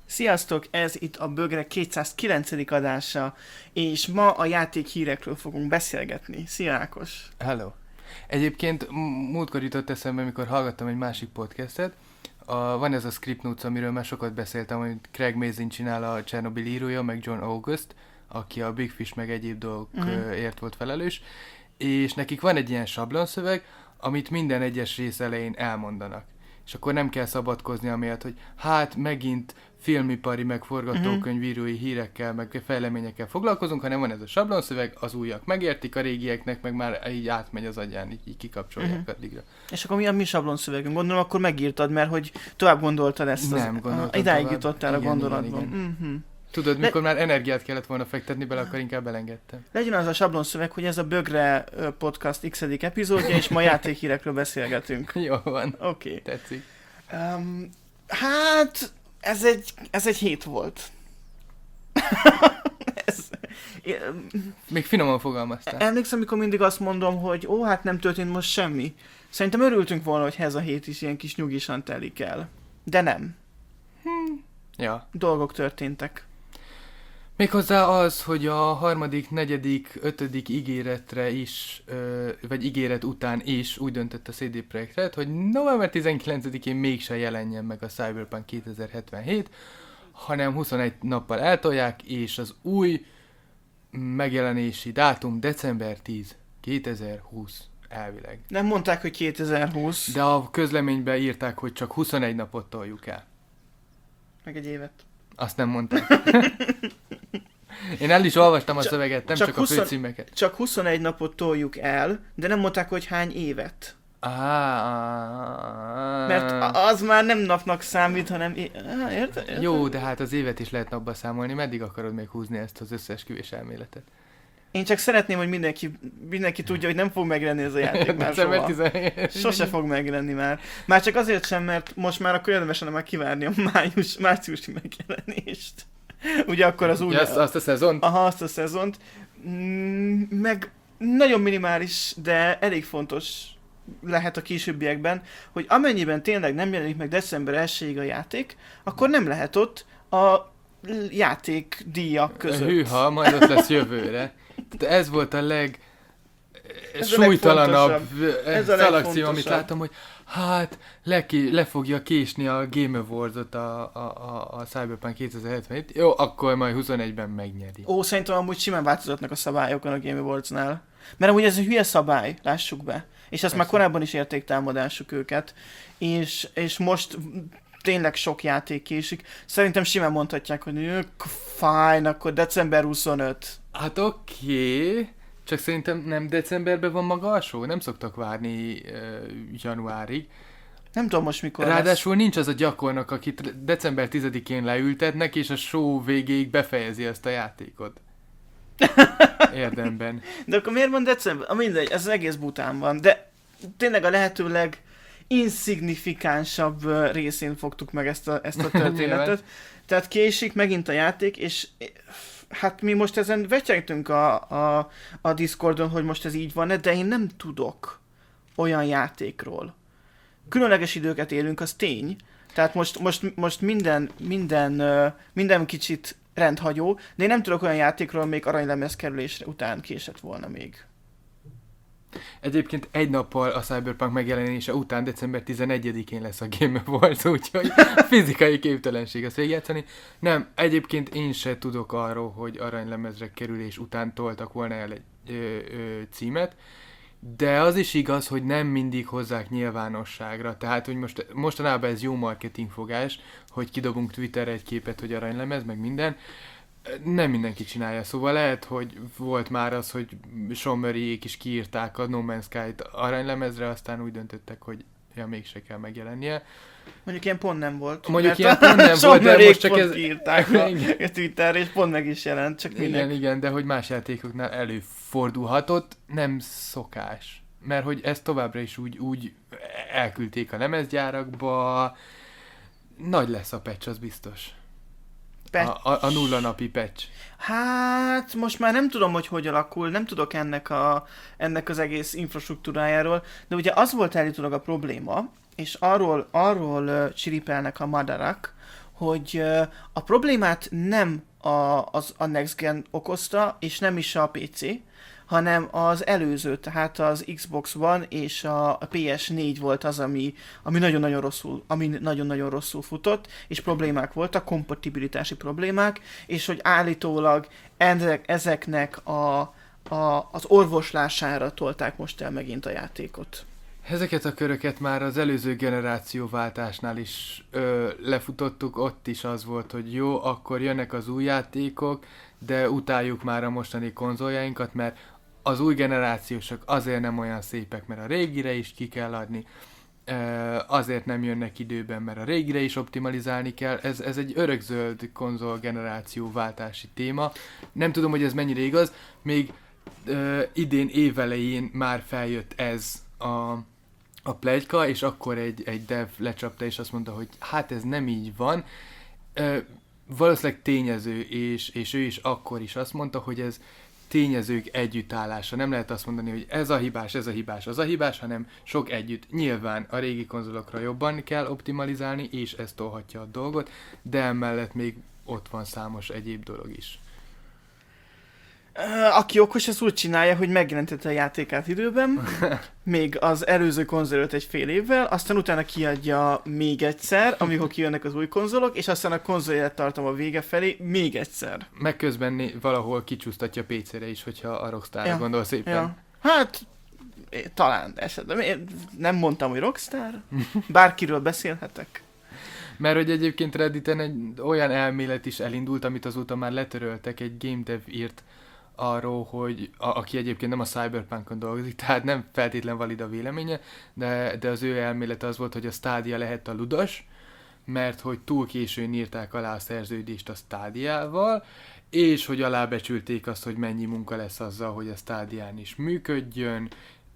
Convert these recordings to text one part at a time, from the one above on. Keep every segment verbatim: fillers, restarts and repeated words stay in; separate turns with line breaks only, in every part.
Sziasztok, ez itt a Bögre kétszázkilencedik adása, és ma a játékhírekről fogunk beszélgetni. Szia Ákos!
Hello! Egyébként múltkor jutott eszembe, amikor hallgattam egy másik podcastet, a, van ez a Script Notes, amiről már sokat beszéltem, amit Craig Mazin csinál, a Chernobyl írója, meg John August, aki a Big Fish meg egyéb dolgokért mm. volt felelős, és nekik van egy ilyen sablonszöveg, amit minden egyes rész elején elmondanak. És akkor nem kell szabadkozni amiatt, hogy hát megint filmipari, meg forgatókönyvírói hírekkel, meg fejleményekkel foglalkozunk, hanem van ez a sablonszöveg, az újak megértik, a régieknek meg már így átmegy az agyán, így, így kikapcsolják uh-huh. addigra.
És akkor mi a mi sablonszövegünk? Gondolom, akkor megírtad, mert hogy tovább gondoltad ezt az...
Nem, gondoltam
Idáig
tovább.
jutottál igen, a gondolatban.
Igen, igen.
Uh-huh.
Tudod, mikor Le... már energiát kellett volna fektetni bele, akkor inkább elengedtem.
Legyen az a sablonszöveg, hogy ez a Bögre podcast x-edik epizódja, és ma játékhírekről beszélgetünk.
Jó van.
Oké. Okay.
Tetszik.
Um, hát... Ez egy, ez egy hét volt. ez,
Még finoman fogalmaztál.
Emlékszem, amikor mindig azt mondom, hogy ó, hát nem történt most semmi. Szerintem örültünk volna, hogy ez a hét is ilyen kis nyugisan telik el. De nem.
Hmm. Ja.
Dolgok történtek.
Méghozzá az, hogy a harmadik, negyedik, ötödik ígéretre is, vagy ígéret után is úgy döntött a cé dé Projekt Red, hogy november tizenkilencedikén mégsem jelenjen meg a Cyberpunk kétezer-hetvenhét, hanem huszonegy nappal eltolják, és az új megjelenési dátum december tíz, kétezer-húsz elvileg.
Nem mondták, hogy kétezer-húsz.
De a közleményben írták, hogy csak huszonegy napot toljuk el.
Meg egy évet.
Azt nem mondták. Én el is olvastam a
csak,
szöveget, nem
csak,
csak
húsz,
a főcímeket.
Csak huszonegy napot toljuk el, de nem mondták, hogy hány évet.
Ah,
Mert az már nem napnak számít, hanem... É... Ah, érted? Érte?
Jó, de hát az évet is lehet napba számolni. Meddig akarod még húzni ezt az összeesküvés elméletet?
Én csak szeretném, hogy mindenki, mindenki tudja, hogy nem fog megjelenni ez a játék már soha. Sose fog megjelenni már. Már csak azért sem, mert most már akkor érdemes lenne már kivárni a május, márciusi megjelenést. Ugye akkor az új...
Ja, azt, azt a szezont?
Aha, azt a szezont. Meg nagyon minimális, de elég fontos lehet a későbbiekben, hogy amennyiben tényleg nem jelenik meg december elsejéig a játék, akkor nem lehet ott a játékdíjak között.
Hűha, majd ott lesz jövőre. De ez volt a leg ez súlytalanabb szalagcím, amit láttam, hogy hát le, ki, le fogja késni a Game Awards-ot a, a, a, a Cyberpunk kétezer-hetvenhét. Jó, akkor majd huszonegyben megnyeri.
Ó, szerintem amúgy simán változatnak a szabályokon a Game Awards-nál. Mert amúgy ez egy hülye szabály, lássuk be. És azt már korábban is értéktámadásuk őket. És, és most tényleg sok játék késik. Szerintem simán mondhatják, hogy fine, akkor december huszonöt.
Hát oké, okay. Csak szerintem nem decemberben van maga a show, nem szoktak várni uh, januárig.
Nem tudom most mikor
Ráadásul
lesz.
Nincs az a gyakornok, akit december tizedikén leültetnek, és a show végéig befejezi ezt a játékot. Érdemben.
De akkor miért van december? Mindegy, ez az egész bután van, de tényleg a lehetőleg insignifikánsabb részén fogtuk meg ezt a, ezt a történetet. Tehát késik megint a játék, és hát mi most ezen vetyegtünk a, a, a Discordon, hogy most ez így van-e, de én nem tudok olyan játékról. Különleges időket élünk, az tény. Tehát most, most, most minden, minden, minden kicsit rendhagyó, de én nem tudok olyan játékról, még aranylemez kerülésre után késett volna még.
Egyébként egy nappal a Cyberpunk megjelenése után december tizenegyedikén lesz a Game Awards, úgyhogy fizikai képtelenség azt végigjátszani. Nem, egyébként én se tudok arról, hogy aranylemezre kerülés után toltak volna el egy ö, ö, címet, de az is igaz, hogy nem mindig hozzák nyilvánosságra. Tehát, hogy most, mostanában ez jó marketingfogás, hogy kidobunk Twitterre egy képet, hogy aranylemez, meg minden. Nem mindenki csinálja, szóval lehet, hogy volt már az, hogy Sean Murrayék is kiírták a No Man's Sky-t aranylemezre, aztán úgy döntöttek, hogy ja, mégse kell megjelennie.
Mondjuk ilyen pont nem volt.
Mondjuk ilyen pont nem volt, de most csak ez...
kiírták a, a Twitterre, és pont meg is jelent, csak minek.
Igen, igen, de hogy más játékoknál előfordulhatott, nem szokás. Mert hogy ezt továbbra is úgy, úgy elküldték a lemezgyárakba, nagy lesz a patch, az biztos. A, a, a nulla napi patch.
Hát, most már nem tudom, hogy hogy alakul, nem tudok ennek, a, ennek az egész infrastruktúrájáról, de ugye az volt állítólag a probléma, és arról, arról uh, csiripelnek a madarak, hogy a problémát nem a, az, a Next Gen okozta, és nem is a pé cé, hanem az előző, tehát az Xbox One és a pé es négy volt az, ami, ami nagyon-nagyon rosszul, ami nagyon-nagyon rosszul futott, és problémák voltak, kompatibilitási problémák, és hogy állítólag ezek, ezeknek a, a, az orvoslására tolták most el megint a játékot.
Ezeket a köröket már az előző generációváltásnál is ö, lefutottuk, ott is az volt, hogy jó, akkor jönnek az új játékok, de utáljuk már a mostani konzoljainkat, mert az új generációsok azért nem olyan szépek, mert a régire is ki kell adni, ö, azért nem jönnek időben, mert a régire is optimalizálni kell. Ez, ez egy örökzöld konzol generációváltási téma. Nem tudom, hogy ez mennyire igaz, még ö, idén évelején már feljött ez a a pletyka, és akkor egy, egy dev lecsapta, és azt mondta, hogy hát ez nem így van. Ö, valószínűleg tényező, és, és ő is akkor is azt mondta, hogy ez tényezők együttállása. Nem lehet azt mondani, hogy ez a hibás, ez a hibás, az a hibás, hanem sok együtt. Nyilván a régi konzolokra jobban kell optimalizálni, és ez tolhatja a dolgot, de emellett még ott van számos egyéb dolog is.
Aki okos, ez úgy csinálja, hogy megjelentette a játékát időben, még az előző konzol előtt egy fél évvel, aztán utána kiadja még egyszer, amikor kijönnek az új konzolok, és aztán a konzol élettartama vége felé még egyszer.
Meg közben né- valahol kicsúsztatja pé cére is, hogyha a Rockstarra
ja.
gondolsz éppen. Ja.
Hát, talán esetleg. Én nem mondtam, hogy Rockstar. Bárkiről beszélhetek.
Mert hogy egyébként Redditen egy olyan elmélet is elindult, amit azóta már letöröltek, egy game dev írt arról, hogy a, aki egyébként nem a Cyberpunkon dolgozik, tehát nem feltétlen valid a véleménye, de, de az ő elmélete az volt, hogy a Stadia lehet a ludas, mert hogy túl későn írták alá a szerződést a Stadiával, és hogy alábecsülték azt, hogy mennyi munka lesz azzal, hogy a Stadián is működjön,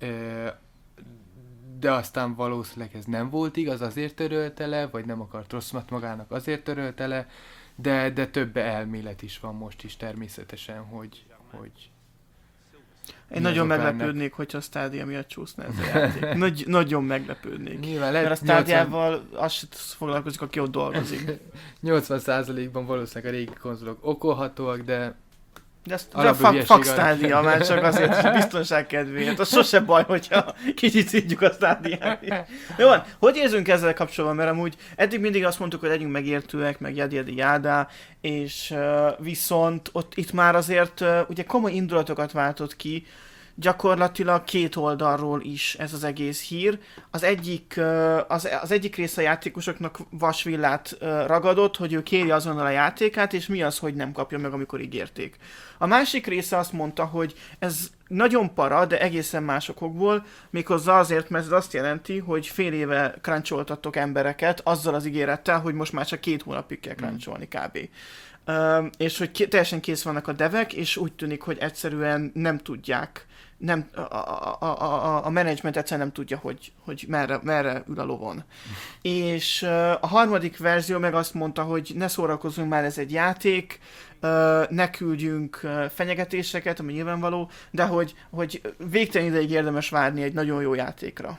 de aztán valószínűleg ez nem volt igaz, azért törölte le, vagy nem akart rosszat magának, azért törölte le, de, de több elmélet is van most is természetesen, hogy hogy
én nagyon meglepődnék, ennek? hogyha a Stadia miatt csúszna ez a játék. Nagy, nagyon meglepődnék. Nyilván lehet, mert a Stadiával nyolcvan... azt foglalkozik, aki ott dolgozik.
nyolcvan százalékban valószínűleg a régi konzolok okolhatóak, de
de ezt a fuck, fuck Stadia már csak azért, hogy biztonság kedvéért. Az sose baj, hogyha kicsit szídjuk a Stadiát. Jó van, hogy érzünk ezzel kapcsolatban? Mert amúgy eddig mindig azt mondtuk, hogy legyünk megértőek, meg jadi jadi jádá, és uh, viszont ott itt már azért uh, ugye komoly indulatokat váltott ki, gyakorlatilag két oldalról is ez az egész hír. Az egyik, az, az egyik része a játékosoknak vasvillát ragadott, hogy ő kéri azonnal a játékát, és mi az, hogy nem kapja meg, amikor ígérték. A másik része azt mondta, hogy ez nagyon para, de egészen más okokból, méghozzá azért, mert ez azt jelenti, hogy fél éve cruncholtattok embereket azzal az ígérettel, hogy most már csak két hónapig kell cruncholni kb. Uh, és hogy ké- teljesen kész vannak a devek, és úgy tűnik, hogy egyszerűen nem tudják, nem, a, a, a, a, a menedzsment egyszerűen nem tudja, hogy, hogy merre, merre ül a lovon. És uh, a harmadik verzió meg azt mondta, hogy ne szórakozzunk már, ez egy játék, uh, ne küldjünk uh, fenyegetéseket, ami nyilvánvaló, de hogy, hogy végtelen ideig érdemes várni egy nagyon jó játékra.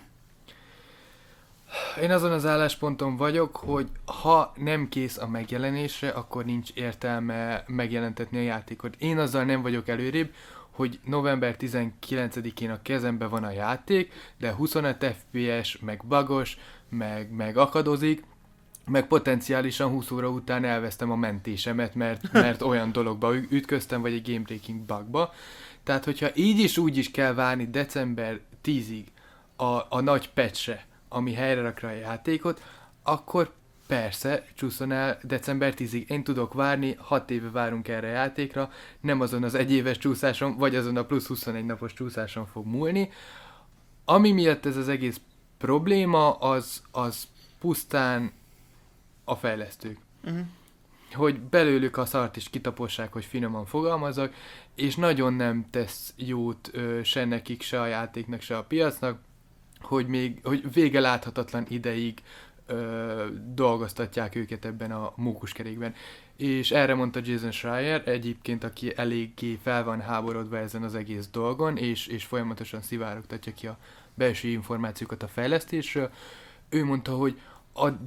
Én azon az állásponton vagyok, hogy ha nem kész a megjelenésre, akkor nincs értelme megjelentetni a játékot. Én azzal nem vagyok előrébb, hogy november tizenkilencedikén a kezembe van a játék, de huszonöt ef pé es, meg bugos, meg, meg akadozik, meg potenciálisan húsz óra után elvesztem a mentésemet, mert, mert olyan dologba ütköztem, vagy egy game breaking bugba. Tehát, hogyha így is úgy is kell várni december tízig a, a nagy patchre, ami helyre rakra a játékot, akkor persze csúszson el december tízig. Én tudok várni, hat éve várunk erre a játékra, nem azon az egyéves csúszáson, vagy azon a plusz huszonegy napos csúszáson fog múlni. Ami miatt ez az egész probléma, az, az pusztán a fejlesztők. Uh-huh. Hogy belőlük a szart is kitapossák, hogy finoman fogalmazok, és nagyon nem tesz jót ö, se nekik, se a játéknak, se a piacnak, hogy még hogy vége láthatatlan ideig ö, dolgoztatják őket ebben a mókuskerékben. És erre mondta Jason Schreier, egyébként, aki eléggé fel van háborodva ezen az egész dolgon, és, és folyamatosan szivárogtatja ki a belső információkat a fejlesztésről. Ő mondta, hogy a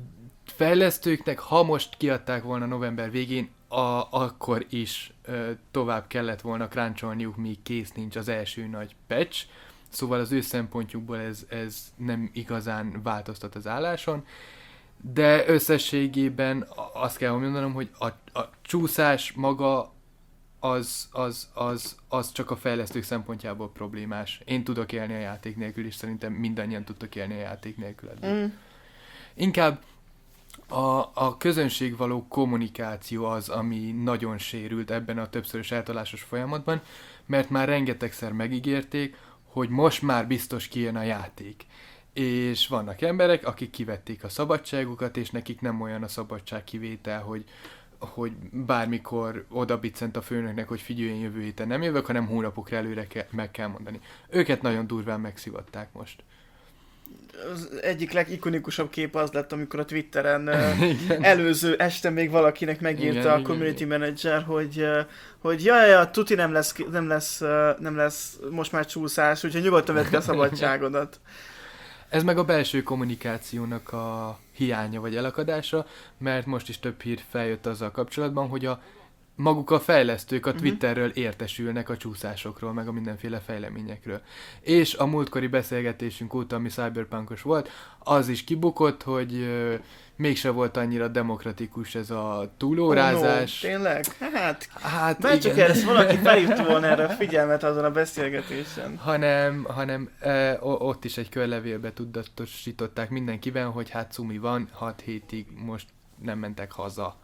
fejlesztőknek, ha most kiadták volna november végén, a, akkor is ö, tovább kellett volna cruncholniuk, míg kész nincs az első nagy patch. Szóval az ő szempontjukból ez, ez nem igazán változtat az álláson. De összességében azt kell mondanom, hogy a, a csúszás maga az, az, az, az csak a fejlesztők szempontjából problémás. Én tudok élni a játék nélkül, és szerintem mindannyian tudtok élni a játék nélkül. Mm. Inkább a, a közönség való kommunikáció az, ami nagyon sérült ebben a többszörös eltolásos folyamatban, mert már rengetegszer megígérték, hogy most már biztos kijön a játék. És vannak emberek, akik kivették a szabadságukat, és nekik nem olyan a szabadságkivétel, hogy, hogy bármikor odabiccent a főnöknek, hogy figyelj, én jövő héten nem jövök, hanem hónapokra előre ke- meg kell mondani. Őket nagyon durván megszivatták most.
Az egyik legikonikusabb kép az lett, amikor a Twitteren előző este még valakinek megírta igen, a community igen, manager, hogy, hogy jaj, ja, tuti nem lesz, nem, lesz, nem lesz most már csúszás, úgyhogy nyugodtan vedd ki a szabadságodat.
Ez meg a belső kommunikációnak a hiánya vagy elakadása, mert most is több hír feljött azzal kapcsolatban, hogy a maguk a fejlesztők a Twitterről értesülnek a csúszásokról, meg a mindenféle fejleményekről. És a múltkori beszélgetésünk óta, ami cyberpunkos volt, az is kibukott, hogy ö, mégse volt annyira demokratikus ez a túlórázás.
Oh no, tényleg? Hát,
hát
mert csak ezt valaki felhívta volna erre a figyelmet azon a beszélgetésen.
Hanem, hanem ö, ott is egy körlevélbe tudatosították mindenkiben, hogy hát cumi van, hat hétig most nem mentek haza.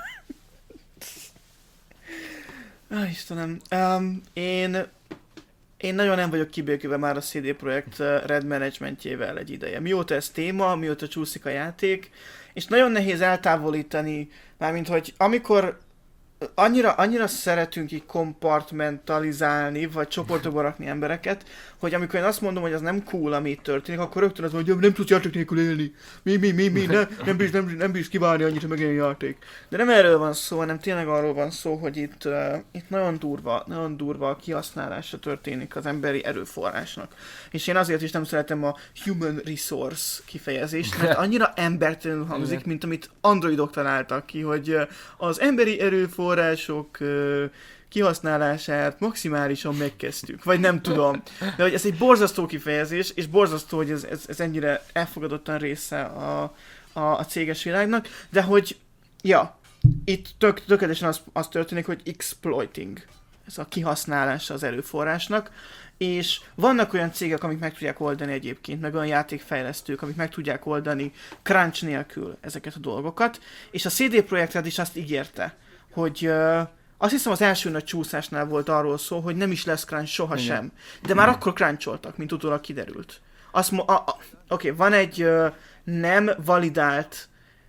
Ah, Istenem. Um, én, én nagyon nem vagyok kibékülve már a cé dé Projekt Red managementjével egy ideje. Mióta ez téma, mióta csúszik a játék, és nagyon nehéz eltávolítani, mármint hogy amikor annyira, annyira szeretünk így kompartmentalizálni, vagy csoportokba rakni embereket, hogy amikor én azt mondom, hogy az nem cool, ami itt történik, akkor rögtön az mondja, hogy nem tudsz játék nélkül élni. Mi, mi, mi, mi, ne, nem bírs, nem, nem bírs kivárni annyit, hogy megjelenjen a játék. De nem erről van szó, hanem tényleg arról van szó, hogy itt, uh, itt nagyon durva, nagyon durva a kihasználása történik az emberi erőforrásnak. És én azért is nem szeretem a human resource kifejezést, mert annyira embertelenül hangzik, mint amit androidok találtak ki, hogy uh, az emberi erőforrás források uh, kihasználását maximálisan megkezdtük. Vagy nem tudom. De hogy ez egy borzasztó kifejezés, és borzasztó, hogy ez, ez, ez ennyire elfogadottan része a, a, a céges világnak, de hogy, ja, itt tök, tökéletesen az, az történik, hogy exploiting. Ez a kihasználása az erőforrásnak, és vannak olyan cégek, amik meg tudják oldani egyébként, meg olyan játékfejlesztők, amik meg tudják oldani crunch nélkül ezeket a dolgokat, és a cé dé Projekt Red is azt ígérte, hogy uh, azt hiszem az első nagy csúszásnál volt arról szó, hogy nem is lesz crunch sohasem. De már akkor cruncholtak, mint utólag kiderült. Azt mo- a- a- Oké, okay, van egy uh, nem validált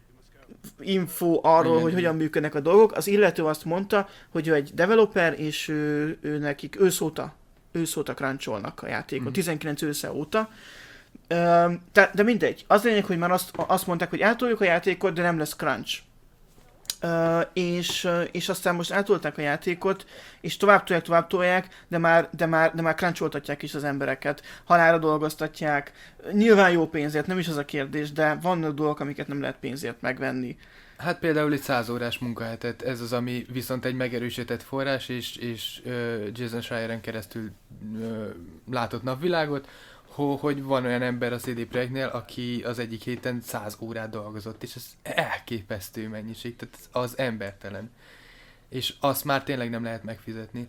info arról, igen, hogy igen. hogyan működnek a dolgok. Az illető azt mondta, hogy ő egy developer, és ő, ő nekik őszóta, őszóta cruncholnak a játékon, mm. tizenkilenc ősze óta. Uh, de, de mindegy. Az lényeg, hogy már azt, azt mondták, hogy átoljuk a játékot, de nem lesz crunch. Uh, és, uh, és aztán most átolták a játékot, és tovább tolják, tovább tolják, de már, de már, de már cruncholtatják is az embereket, halálra dolgoztatják, nyilván jó pénzért, nem is az a kérdés, de vannak dolgok, amiket nem lehet pénzért megvenni.
Hát például egy száz órás munkahetet, ez az, ami viszont egy megerősített forrás, és, és uh, Jason Schreieren keresztül uh, látott napvilágot, hogy van olyan ember a cé dé Projektnél, aki az egyik héten száz órát dolgozott, és ez elképesztő mennyiség, tehát az embertelen. És azt már tényleg nem lehet megfizetni.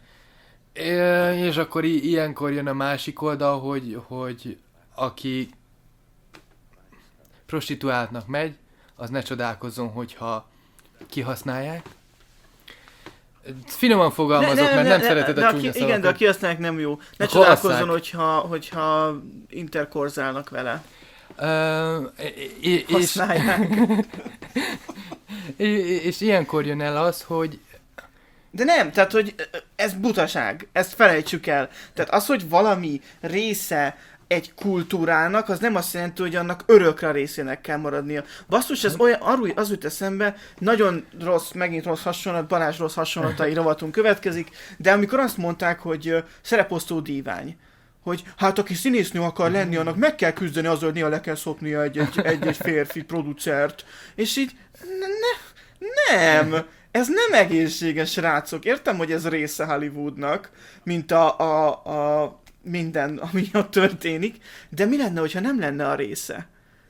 És akkor i- ilyenkor jön a másik oldal, hogy, hogy aki prostituáltnak megy, az ne csodálkozzon, hogyha kihasználják. Finoman fogalmazok, ne, ne, mert nem ne, szereted ne, a csúnya szavakat.
Igen, de a kihasználják nem jó. Ne csodálkozzon, hogyha, hogyha interkorzálnak vele.
Uh, és,
Használják.
és, és ilyenkor jön el az, hogy...
De nem, tehát, hogy ez butaság. Ezt felejtsük el. Tehát az, hogy valami része egy kultúrának, az nem azt jelenti, hogy annak örökre részének kell maradnia. Basszus, ez olyan, arról az jut eszembe, nagyon rossz, megint rossz hasonlat, Balázs rossz hasonlatai rovatunk következik, de amikor azt mondták, hogy szereposztó dívány, hogy hát aki színésznő akar lenni, annak meg kell küzdeni azzal, hogy néha le kell szopnia egy-egy, egy-egy férfi producert. És így ne, nem, ez nem egészséges, srácok. Értem, hogy ez része Hollywoodnak, mint a, a, a minden, ami ott történik, de mi lenne, hogyha nem lenne a része?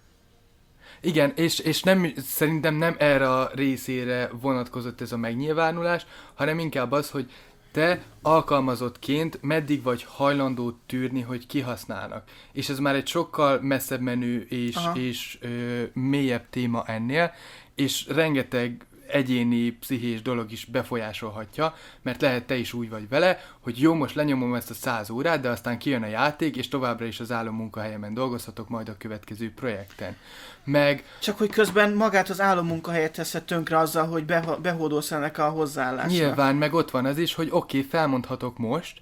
Igen, és, és nem, szerintem nem erre a részére vonatkozott ez a megnyilvánulás, hanem inkább az, hogy te alkalmazottként meddig vagy hajlandó tűrni, hogy kihasználnak. És ez már egy sokkal messzebb menő és, és ö, mélyebb téma ennél, és rengeteg egyéni, pszichés dolog is befolyásolhatja, mert lehet te is úgy vagy vele, hogy jó, most lenyomom ezt a száz órát, de aztán kijön a játék, és továbbra is az álom munkahelyemen dolgozhatok majd a következő projekten. Meg...
Csak hogy közben magát az álom munkahelyet teszed tönkre azzal, hogy beho- behódolsz ennek a hozzáállásnak.
Nyilván, meg ott van az is, hogy oké, okay, felmondhatok most,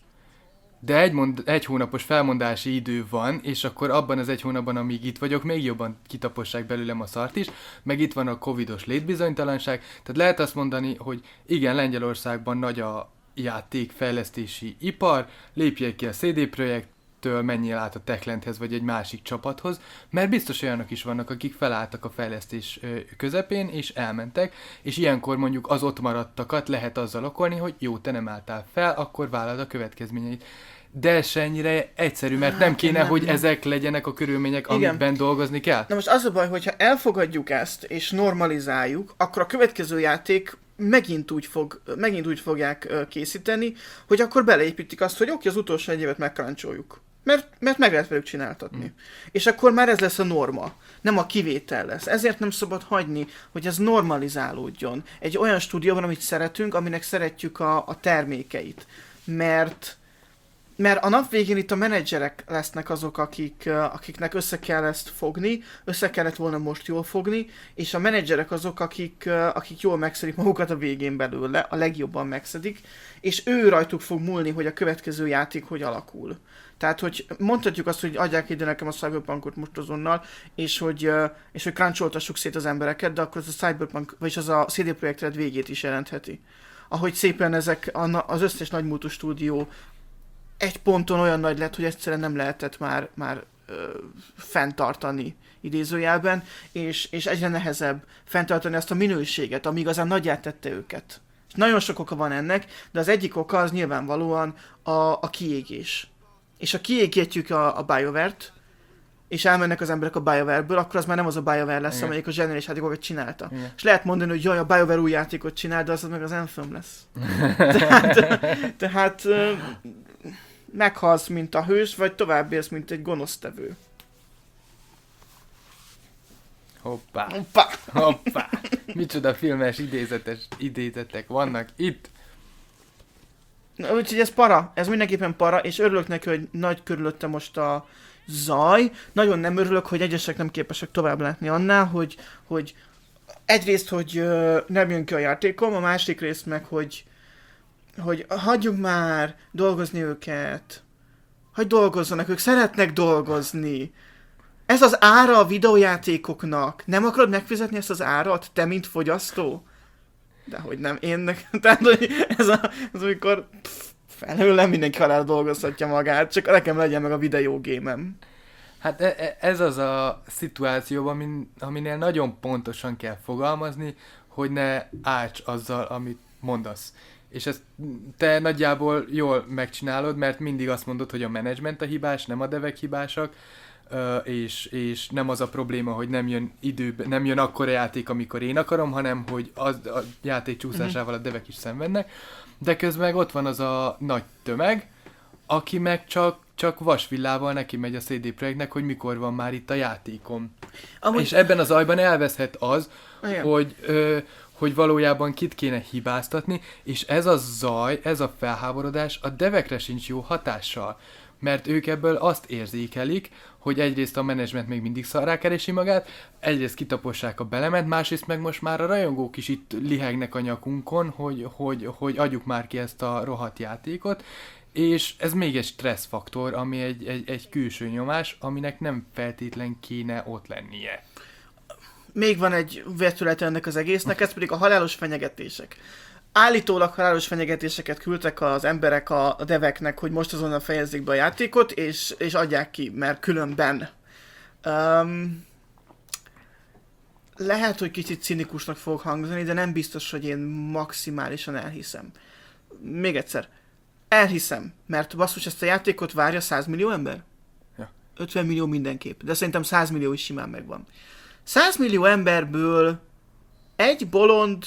de egy, mond, egy hónapos felmondási idő van, és akkor abban az egy hónapban, amíg itt vagyok, még jobban kitapossák belőlem a szart is, meg itt van a covidos létbizonytalanság, tehát lehet azt mondani, hogy igen, Lengyelországban nagy a játékfejlesztési ipar, lépjék ki a cé dé Projekttől, menjél át a Techlandhez vagy egy másik csapathoz, mert biztos olyanok is vannak, akik felálltak a fejlesztés közepén, és elmentek, és ilyenkor mondjuk az ott maradtakat lehet azzal okolni, hogy jó, te nem álltál fel, akkor vállald a következményeit. De ez se ennyire egyszerű, mert nem kéne, nem, hogy nem. ezek legyenek a körülmények, igen. amikben dolgozni kell.
Na most az a baj, hogyha elfogadjuk ezt, és normalizáljuk, akkor a következő játék megint úgy, fog, megint úgy fogják készíteni, hogy akkor beleépítik azt, hogy oké, az utolsó egy évet megkráncsoljuk. Mert, mert meg lehet velük csináltatni. Mm. És akkor már ez lesz a norma, nem a kivétel lesz. Ezért nem szabad hagyni, hogy ez normalizálódjon. Egy olyan stúdióban, amit szeretünk, aminek szeretjük a, a termékeit. Mert... Mert a nap végén itt a menedzserek lesznek azok, akik, akiknek össze kell ezt fogni, össze kellett volna most jól fogni, és a menedzserek azok, akik, akik jól megszedik magukat a végén belőle, a legjobban megszedik, és ő rajtuk fog múlni, hogy a következő játék hogy alakul. Tehát, hogy mondhatjuk azt, hogy adják ide nekem a Cyberpunkot most azonnal, és hogy, és hogy cruncholtassuk szét az embereket, de akkor az a Cyberpunk, vagyis az a cé dé Projekt Red végét is jelentheti. Ahogy szépen ezek az összes nagymúltú stúdió egy ponton olyan nagy lett, hogy egyszerűen nem lehetett már, már ö, fenntartani idézőjelben, és, és egyre nehezebb fenntartani azt a minőséget, ami igazán nagyját tette őket. És nagyon sok oka van ennek, de az egyik oka az nyilvánvalóan a, a kiégés. És ha kiégítjük a, a BioWare-t, és elmennek az emberek a BioWare-ből, akkor az már nem az a BioWare lesz, igen. amelyik a zseniális játékokat csinálta. Igen. És lehet mondani, hogy jaj, a BioWare új játékot csinál, de az, az meg az Anthem lesz. tehát... tehát meghalsz, mint a hős, vagy tovább élsz, mint egy gonosztevő.
Hoppá!
Hoppá!
Hoppá! Micsoda filmes idézetes idézetek vannak itt!
Na, úgyhogy ez para, ez mindenképpen para, és örülök neki, hogy nagy körülötte most a zaj. Nagyon nem örülök, hogy egyesek nem képesek tovább látni annál, hogy, hogy egyrészt, hogy uh, nem jön ki a játékom, a másik részt meg, hogy hogy hagyjuk már dolgozni őket, hogy dolgozzanak, ők szeretnek dolgozni. Ez az ára a videójátékoknak. Nem akarod megfizetni ezt az árat, te, mint fogyasztó? Dehogy nem, én, tehát, hogy ez a, az amikor pff, felőlem mindenki halálra dolgozhatja magát, csak nekem legyen meg a videógémem.
Hát ez az a szituáció, amin, aminél nagyon pontosan kell fogalmazni, hogy ne állts azzal, amit mondasz. És ezt te nagyjából jól megcsinálod, mert mindig azt mondod, hogy a menedzsment a hibás, nem a devek hibásak, és, és nem az a probléma, hogy nem jön időben, nem jön akkora játék, amikor én akarom, hanem hogy az, a játék csúszásával a devek is szenvednek. De közben meg ott van az a nagy tömeg, aki meg csak, csak vasvillával neki megy a cé dé Projektnek, hogy mikor van már itt a játékom. Amúgy... És ebben az zajban elveszhet az, igen. hogy... Ö, hogy valójában kit kéne hibáztatni, és ez a zaj, ez a felháborodás a devekre sincs jó hatással, mert ők ebből azt érzékelik, hogy egyrészt a menedzsment még mindig szarrá keresi magát, egyrészt kitapossák a belemet, másrészt meg most már a rajongók is itt lihegnek a nyakunkon, hogy, hogy, hogy adjuk már ki ezt a rohadt játékot, és ez még egy stresszfaktor, ami egy, egy, egy külső nyomás, aminek nem feltétlen kéne ott lennie.
Még van egy vetület ennek az egésznek, ez pedig a halálos fenyegetések. állítólag halálos fenyegetéseket küldtek az emberek a deveknek, hogy most azonnal fejezzék be a játékot, és, és adják ki, mert különben. Um, lehet, hogy kicsit cinikusnak fog hangzani, de nem biztos, hogy én maximálisan elhiszem. Még egyszer. Elhiszem, mert basszus, ezt a játékot várja száz millió ember?
Ja.
ötven millió mindenképp, de szerintem száz millió is simán megvan. száz millió emberből egy bolond,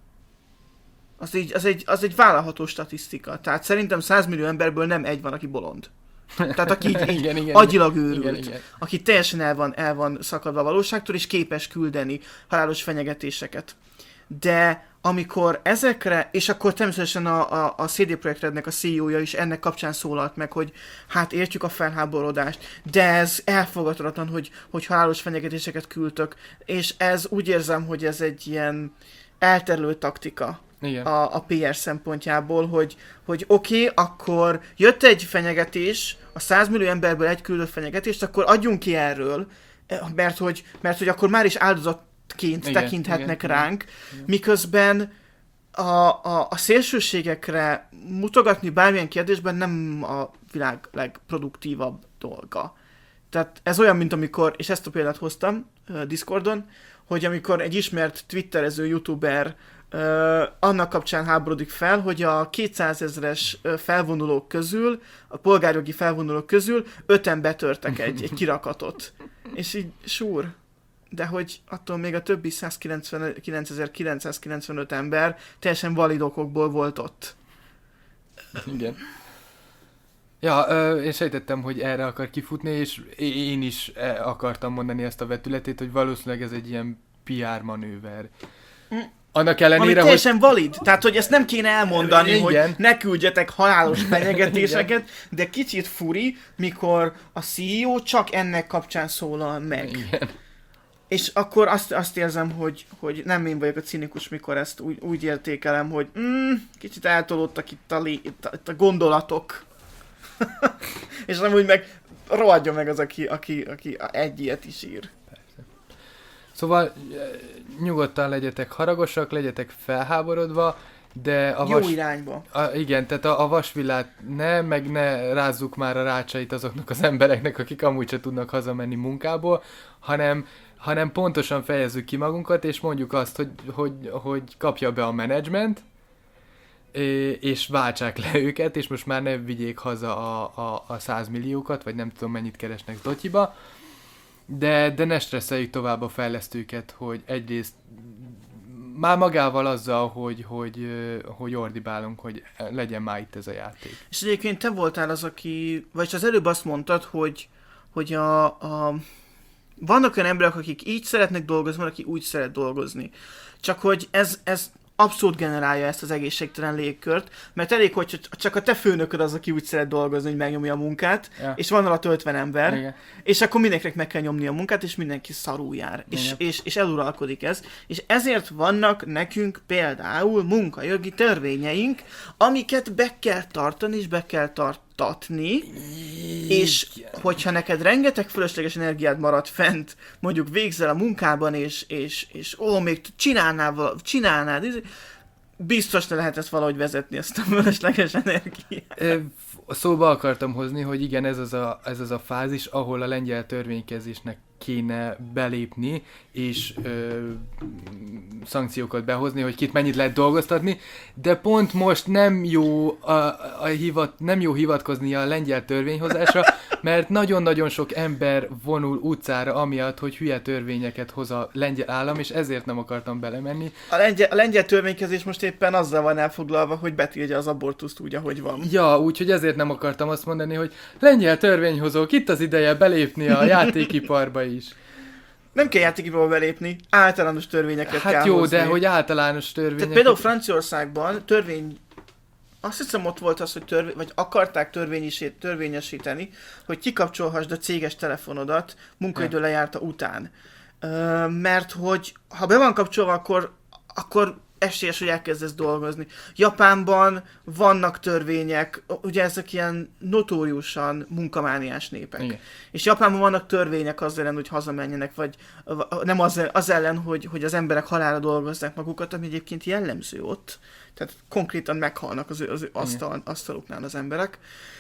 az, így, az, egy, az egy vállalható statisztika. Tehát szerintem száz millió emberből nem egy van, aki bolond. Tehát aki így, így
igen, igen,
agyilag őrült,
igen, igen.
aki teljesen el van, el van szakadva a valóságtól, és képes küldeni halálos fenyegetéseket. De amikor ezekre, és akkor természetesen a, a, a cé dé Projekt Rednek a cé í ó-ja is ennek kapcsán szólalt meg, hogy hát értjük a felháborodást, de ez elfogadhatatlan, hogy, hogy halálos fenyegetéseket küldtök, és ez úgy érzem, hogy ez egy ilyen elterelő taktika.
Igen.
A, a pé er szempontjából, hogy, hogy oké, okay, akkor jött egy fenyegetés, a száz millió emberből egy küldött fenyegetést, akkor adjunk ki erről, mert hogy, mert hogy akkor már is áldozatként igen, tekinthetnek igen, ránk, igen. Miközben a, a, a szélsőségekre mutogatni bármilyen kérdésben nem a világ legproduktívabb dolga. Tehát ez olyan, mint amikor, és ezt a példát hoztam uh, Discordon, hogy amikor egy ismert twitterező youtuber Uh, annak kapcsán háborodik fel, hogy a kétszázezres uh, felvonulók közül, a polgárjogi felvonulók közül öten betörtek egy, egy kirakatot. És így, súr, de hogy attól még a többi százkilencvenkilencezer-kilencszázkilencvenöt ember teljesen valid okokból volt ott. Igen.
Ja, ö, én sejtettem, hogy erre akar kifutni, és én is akartam mondani ezt a vetületét, hogy valószínűleg ez egy ilyen pé er manőver. Mm. Annak ellenére,
ami teljesen hogy... valid. Tehát, hogy ezt nem kéne elmondani, igen. Hogy ne küldjetek halálos fenyegetéseket, de kicsit furi, mikor a cé í ó csak ennek kapcsán szólal meg.
Igen.
És akkor azt, azt érzem, hogy, hogy nem én vagyok a cinikus, mikor ezt úgy, úgy értékelem, hogy mm, kicsit eltolódtak itt a, lé, itt a, itt a gondolatok. És nem úgy meg rohadjon meg az, aki, aki, aki egy ilyet is ír.
Szóval nyugodtan legyetek haragosak, legyetek felháborodva, de a
jó
vas...
irányba.
A, igen, tehát a, a vasvillát ne, meg ne rázzuk már a rácsait azoknak az embereknek, akik amúgy se tudnak hazamenni munkából, hanem, hanem pontosan fejezzük ki magunkat, és mondjuk azt, hogy, hogy, hogy kapja be a menedzsment, és váltsák le őket, és most már ne vigyék haza a, a, a száz milliókat, vagy nem tudom mennyit keresnek Dotyiba, De, de ne stresszeljük tovább a fejlesztőket, hogy egyrészt már magával azzal, hogy, hogy, hogy ordibálunk, hogy legyen már itt ez a játék.
És egyébként te voltál az, aki, vagy az előbb azt mondtad, hogy, hogy a, a, vannak olyan emberek, akik így szeretnek dolgozni, van, aki úgy szeret dolgozni. Csak hogy ez, ez abszolút generálja ezt az egészségtelen légkört, mert elég, hogy csak a te főnököd az, aki úgy szeret dolgozni, hogy megnyomja a munkát, ja. És van alatt ötven ember, igen. És akkor mindenkinek meg kell nyomni a munkát, és mindenki szarul jár, és, és, és eluralkodik ez. És ezért vannak nekünk például munkajogi törvényeink, amiket be kell tartani, és be kell tartatni, igen. És hogyha neked rengeteg fölösleges energiád marad fent, mondjuk végzel a munkában, és, és, és ó, még csinálnál, csinálnád, biztos ne lehet ezt valahogy vezetni, ezt a fölösleges energiát.
Szóba akartam hozni, hogy igen, ez az, a, ez az a fázis, ahol a lengyel törvénykezésnek kéne belépni, és ö, szankciókat behozni, hogy kit mennyit lehet dolgoztatni, de pont most nem jó, a, a hivat, nem jó hivatkozni a lengyel törvényhozásra, mert nagyon-nagyon sok ember vonul utcára amiatt, hogy hülye törvényeket hoz a lengyel állam, és ezért nem akartam belemenni.
A lengyel, a lengyel törvénykezés most éppen azzal van elfoglalva, hogy betiltja az abortuszt úgy, ahogy van.
Ja, úgyhogy ezért nem akartam azt mondani, hogy lengyel törvényhozók, itt az ideje belépni a játékiparba is.
Nem kell játékiparba belépni, általános törvényeket
hát
kell
jó,
hozni.
de hogy általános törvényeket...
Tehát például Franciaországban törvény... Azt hiszem ott volt az, hogy törvény, vagy akarták törvényesíteni, hogy kikapcsolhassd a céges telefonodat munkaidő lejárta után. Ö, mert hogy ha be van kapcsolva, akkor, akkor esélyes, hogy elkezdesz dolgozni. Japánban vannak törvények, ugye ezek ilyen notóriusan munkamániás népek. Igen. És Japánban vannak törvények az ellen, hogy hazamenjenek, vagy nem az, az ellen, hogy, hogy az emberek halálra dolgozzák magukat, ami egyébként jellemző ott. Tehát konkrétan meghalnak az, az asztal, asztaluknál az emberek.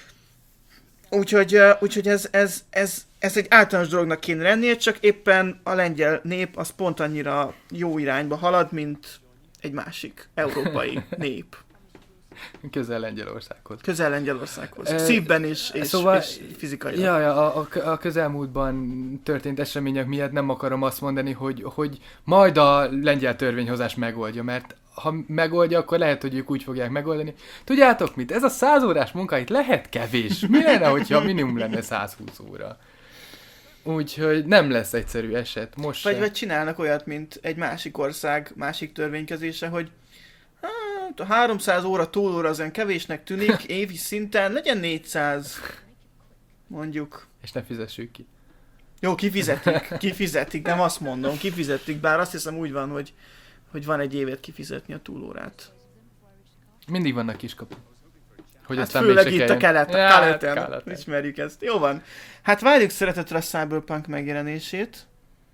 Úgyhogy, úgyhogy ez, ez, ez, ez egy általános dolognak kéne lennie, csak éppen a lengyel nép az pont annyira jó irányba halad, mint egy másik európai nép.
Közel Lengyelországhoz.
Közel Lengyelországhoz. E, Szívben is, és,
szóval,
és fizikailag.
Ja, ja, a, a közelmúltban történt események miatt nem akarom azt mondani, hogy, hogy majd a lengyel törvényhozás megoldja, mert ha megoldja, akkor lehet, hogy ők úgy fogják megoldani. Tudjátok mit? Ez a száz órás munka itt lehet kevés. Mi lenne, hogyha minimum lenne száz húsz óra? Úgyhogy nem lesz egyszerű eset. Most
vagy, vagy csinálnak olyat, mint egy másik ország, másik törvénykezése, hogy hát a háromszáz óra túlóra az olyan kevésnek tűnik, évi szinten legyen négyszáz, mondjuk.
És ne fizessük ki.
Jó, kifizetik, kifizetik, nem azt mondom, kifizetik, bár azt hiszem úgy van, hogy, hogy van egy évet kifizetni a túlórát.
Mindig vannak kiskapuk. Hogy
hát főleg itt a kelet, a ja, keleten, hát ismerjük ezt. Jó van. Hát várjuk szeretettel a Cyberpunk megjelenését,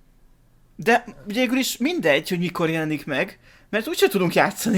de végül is mindegy, hogy mikor jelenik meg, mert úgyse tudunk játszani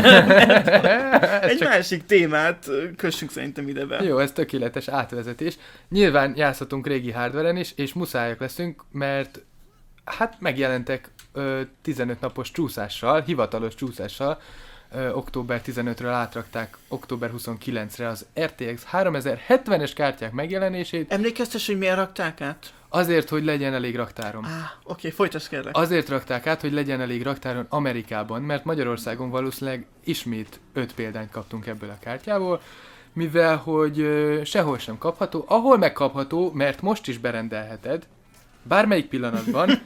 vele. Egy másik témát kössünk szerintem ide be.
Jó, ez tökéletes átvezetés. Nyilván játszhatunk régi hardveren is, és muszájak leszünk, mert hát megjelentek ö, tizenöt napos csúszással, hivatalos csúszással, Ö, október tizenötödikéről átrakták október huszonkilencedikére az er té exs háromezer-hetvenes kártyák megjelenését.
Emlékeztes, hogy miért rakták át?
Azért, hogy legyen elég raktáron.
Ah, oké, okay, folytasd kérlek.
Azért rakták át, hogy legyen elég raktáron Amerikában, mert Magyarországon valószínűleg ismét öt példányt kaptunk ebből a kártyából, mivel hogy ö, sehol sem kapható, ahol megkapható, mert most is berendelheted, bármelyik pillanatban,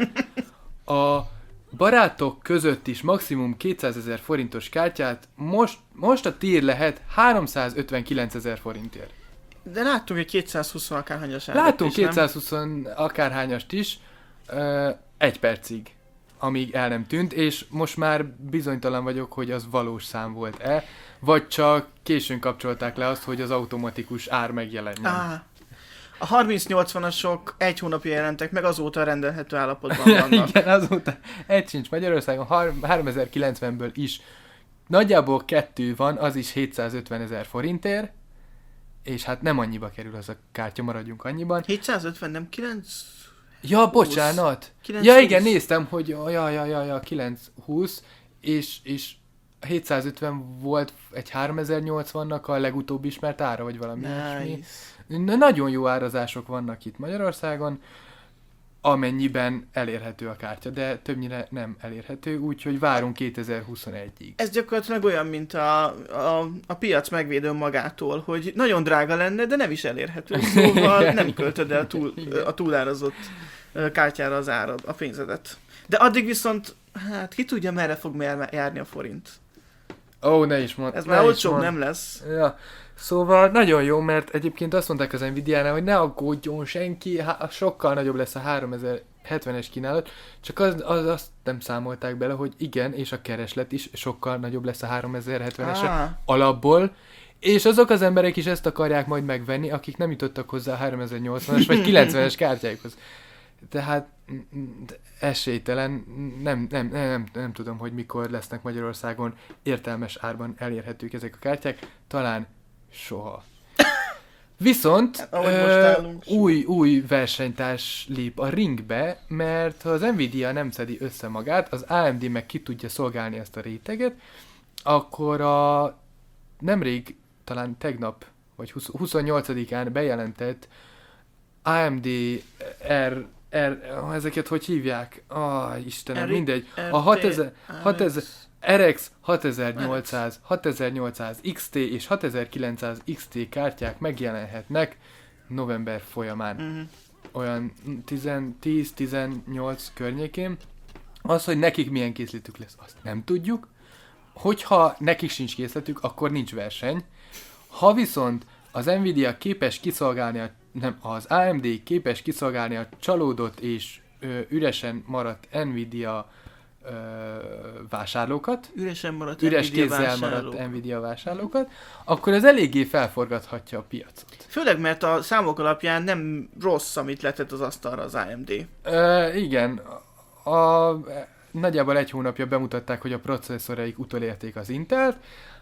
a barátok között is maximum kétszázezer forintos kártyát most, most a tier lehet háromszázötvenkilencezer forintért.
De láttunk egy kétszázhúsz akárhányas
árat. Láttunk kétszázhúsz akárhányast is, uh, egy percig, amíg el nem tűnt, és most már bizonytalan vagyok, hogy az valós szám volt-e, vagy csak későn kapcsolták le azt, hogy az automatikus ár megjelenjen. Ah.
A harminc nyolcvanasok egy hónapja jelentek meg, azóta rendelhető állapotban vannak.
Igen, azóta egy sincs Magyarországon, háromezer-kilencvenből is nagyjából kettő van, az is hétszázötvenezer forintért, és hát nem annyiba kerül az a kártya, maradjunk annyiban.
hétszázötven, nem kilenc?
Ja, bocsánat. kilenc ja, igen, néztem, hogy ja, ja, ja, ja, kilenc húsz, és, és hétszázötven volt egy háromezer-nyolcvannak a legutóbbi ismert ára, vagy valami
nice.
Ilyesmi. Nagyon jó árazások vannak itt Magyarországon, amennyiben elérhető a kártya, de többnyire nem elérhető, úgyhogy várunk kétezer-huszonegyig.
Ez gyakorlatilag olyan, mint a, a, a piac megvédő magától, hogy nagyon drága lenne, de nem is elérhető, szóval nem költöd el túl, a túlárazott kártyára az árad, a pénzedet. De addig viszont, hát ki tudja, merre fog járni a forint.
Ó, oh, ne is mondd.
Ez már olcsóbb nem lesz.
Ja. Szóval nagyon jó, mert egyébként azt mondták az Nvidia-nál, hogy ne aggódjon senki, há- sokkal nagyobb lesz a háromezer-hetvenes kínálat, csak az, az azt nem számolták bele, hogy igen, és a kereslet is sokkal nagyobb lesz a háromezer-hetvenesre ah. alapból, és azok az emberek is ezt akarják majd megvenni, akik nem jutottak hozzá a háromezer-nyolcvanas vagy kilencvenes kártyáikhoz. Tehát esélytelen, nem, nem, nem, nem, nem tudom, hogy mikor lesznek Magyarországon értelmes árban elérhetők ezek a kártyák, talán soha. Viszont
hát, ö,
új, új versenytárs lép a ringbe, mert ha az Nvidia nem szedi össze magát, az á em dé meg ki tudja szolgálni ezt a réteget, akkor a nemrég, talán tegnap, vagy huszonnyolcadikán bejelentett á em dé R, R, ezeket hogy hívják? Ah, Istenem, R- mindegy. A hatezer, hatezer, er iksz hatezer-nyolcszáz, hatezer-nyolcszáz iksz té és hatezer-kilencszáz iksz té kártyák megjelenhetnek november folyamán. Uh-huh. Olyan tíz-tizennyolc környékén. Az, hogy nekik milyen készletük lesz, azt nem tudjuk. Hogyha nekik sincs készletük, akkor nincs verseny. Ha viszont az Nvidia képes kiszolgálni, a, nem, az á em dé képes kiszolgálni a csalódott és ö, üresen maradt Nvidia ö, vásárlókat,
üresen maradt
üres
Nvidia
kézzel
vásárlók.
maradt Nvidia vásárlókat, akkor ez eléggé felforgathatja a piacot.
Főleg, mert a számok alapján nem rossz, amit letett az asztalra az á em dé.
Ö, igen, a, nagyjából egy hónapja bemutatták, hogy a processzoraik utolérték az Intelt,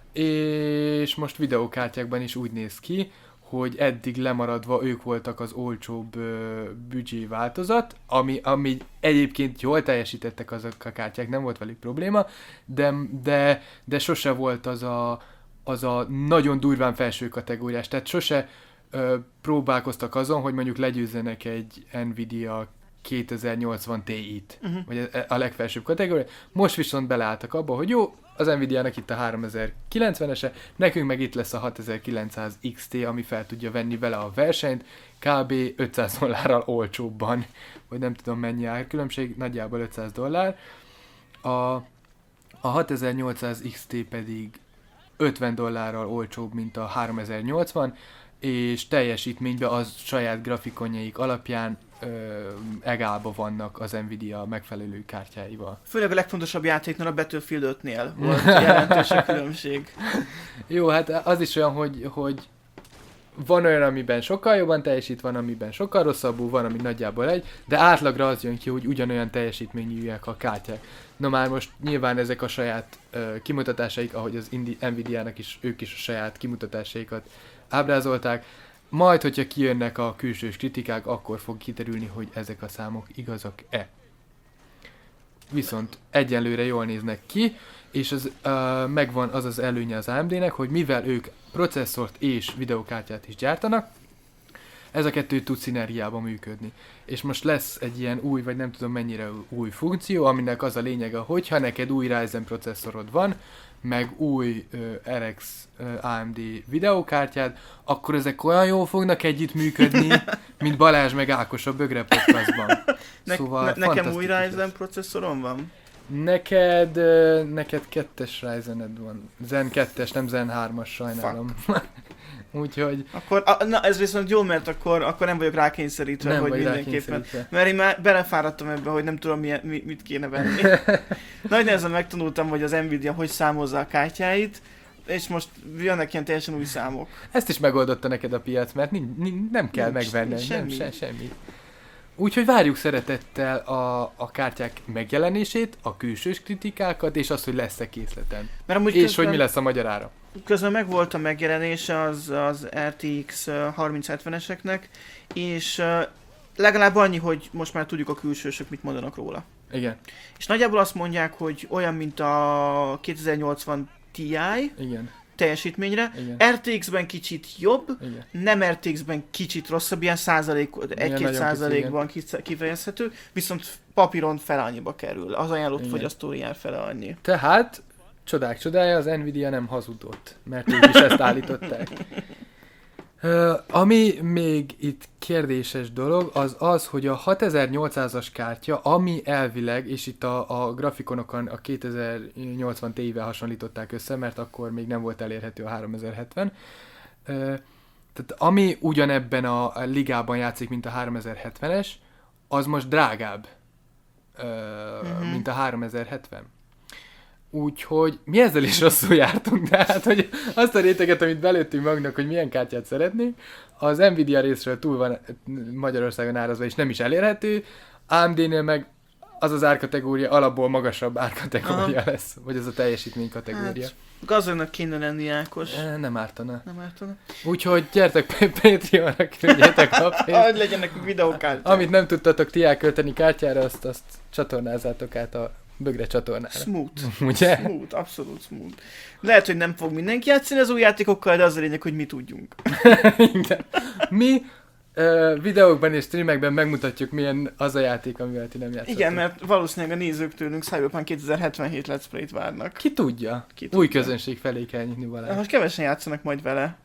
és most videókártyákban is úgy néz ki, hogy eddig lemaradva ők voltak az olcsóbb ö, büdzsé változat, ami, ami egyébként jól teljesítettek azok a kártyák, nem volt velük probléma, de, de, de sose volt az a, az a nagyon durván felső kategóriás, tehát sose ö, próbálkoztak azon, hogy mondjuk legyőzzenek egy Nvidia kétezer-nyolcvan Ti-t, uh-huh. vagy a legfelsőbb kategória. Most viszont beleálltak abba, hogy jó, az Nvidia-nak itt a háromezer-kilencvenese, nekünk meg itt lesz a hatezer-kilencszáz iksz té, ami fel tudja venni vele a versenyt, kb. ötszáz dollárral olcsóbban, vagy nem tudom mennyi árkülönbség, nagyjából ötszáz dollár. A, a hatezer-nyolcszáz iksz té pedig ötven dollárral olcsóbb, mint a háromezer-nyolcvan, és teljesítményben az saját grafikonjaik alapján ö, egálba vannak az Nvidia megfelelő kártyáival.
Főleg a legfontosabb játéknál, a Battlefield ötnél volt jelentős a különbség.
Jó, hát az is olyan, hogy, hogy van olyan, amiben sokkal jobban teljesít, van, amiben sokkal rosszabbul, van, ami nagyjából egy, de átlagra az jön ki, hogy ugyanolyan teljesítményűek a kártyák. Na már most nyilván ezek a saját ö, kimutatásaik, ahogy az Indi- Nvidia-nak is, ők is a saját kimutatásaikat ábrázolták. Majd, hogyha kijönnek a külsős kritikák, akkor fog kiterülni, hogy ezek a számok igazak-e. Viszont egyenlőre jól néznek ki, és az, uh, megvan az az előnye az á em dé-nek, hogy mivel ők processzort és videokártyát is gyártanak, ez a kettő tud szinergiában működni. És most lesz egy ilyen új, vagy nem tudom mennyire új funkció, aminek az a lényege, hogyha neked új Ryzen processzorod van, meg új uh, er iksz uh, á em dé videókártyád, akkor ezek olyan jól fognak együtt működni, mint Balázs meg Ákos a Bögre podcastban.
Ne-
Szóval
ne- nekem új
fantasztikus
Ryzen
lesz.
processzorom van?
Neked, uh, neked kettes Ryzened van. Zen kettes, nem Zen hármas, sajnálom. Úgyhogy...
Akkor, a, na ez viszont jó, mert akkor, akkor nem vagyok rákényszerítve,
Nem
hogy
vagy
mindenképpen.
rákényszerítve.
Mert én már belefáradtam ebbe, hogy nem tudom milyen, mi, mit kéne venni. Nagy nehezen megtanultam, hogy az Nvidia hogy számozza a kártyáit, és most jönnek ilyen teljesen új számok.
Ezt is megoldotta neked a piac, mert nincs, nincs, nem kell
Nincs,
megvenned,
nincs
nem,
semmi.
se, semmi. Úgyhogy várjuk szeretettel a, a kártyák megjelenését, a külsős kritikákat, és azt, hogy lesz-e készleten.
Mert amúgy
És
közben,
hogy mi lesz a magyar ára.
közben meg volt a megjelenése az, az er té iksz harminchetveneseknek, és uh, legalább annyi, hogy most már tudjuk a külsősök mit mondanak róla.
Igen,
És nagyjából azt mondják, hogy olyan, mint a kétezer-nyolcvan Ti
igen,
teljesítményre,
igen,
er té iksz-ben kicsit jobb,
igen.
nem er té iksz-ben kicsit rosszabb, ilyen százalék, egy-két
nagyon
százalékban kisz- kifejezhető, viszont papíron fel annyiba kerül. Az ajánlott
Igen.
fogyasztói ár fele annyi.
Tehát, csodák csodája, az Nvidia nem hazudott, mert ők is ezt állították. Uh, ami még itt kérdéses dolog, az az, hogy a hatezer-nyolcszázas kártya, ami elvileg, és itt a, a grafikonokon a kétezer-nyolcvan Ti-vel hasonlították össze, mert akkor még nem volt elérhető a háromezer-hetven, uh, tehát ami ugyanebben a, a ligában játszik, mint a háromezer-hetvenes, az most drágább, uh,
Mhm.
mint a háromezer-hetven. Úgyhogy mi ezzel is rosszul jártunk, tehát hogy azt a réteget, amit belőttünk magunknak, hogy milyen kártyát szeretnénk, az Nvidia részről túl van Magyarországon árazva, és nem is elérhető, á em dé-nél meg az az árkategória alapból magasabb árkategória
Aha.
lesz, vagy az a teljesítmény kategória.
Hát, gazdagnak kéne lenni, Ákos.
Hát, nem ártana.
Nem ártana.
Úgyhogy gyertek Patreonra, küldjetek a pénzt.
Hogy legyen nekünk videókártya.
Amit nem tudtatok ti elkölteni kártyára, azt, azt csatornázzátok át a Bögre csatornára.
Smooth.
Ugye?
Smooth, abszolút smooth. Lehet, hogy nem fog mindenki játszani az új játékokkal, de az a lényeg, hogy mi tudjunk.
Igen. Mi uh, videókban és streamekben megmutatjuk, milyen az a játék, amivel ti nem játszotok.
Igen, mert valószínűleg a nézők tőlünk Cyberpunk kétezer-hetvenhét Let's Play-t várnak.
Ki tudja?
Ki
Új
tudja.
közönség felé kell nyitni Balázs.
Most kevesen játszanak majd vele.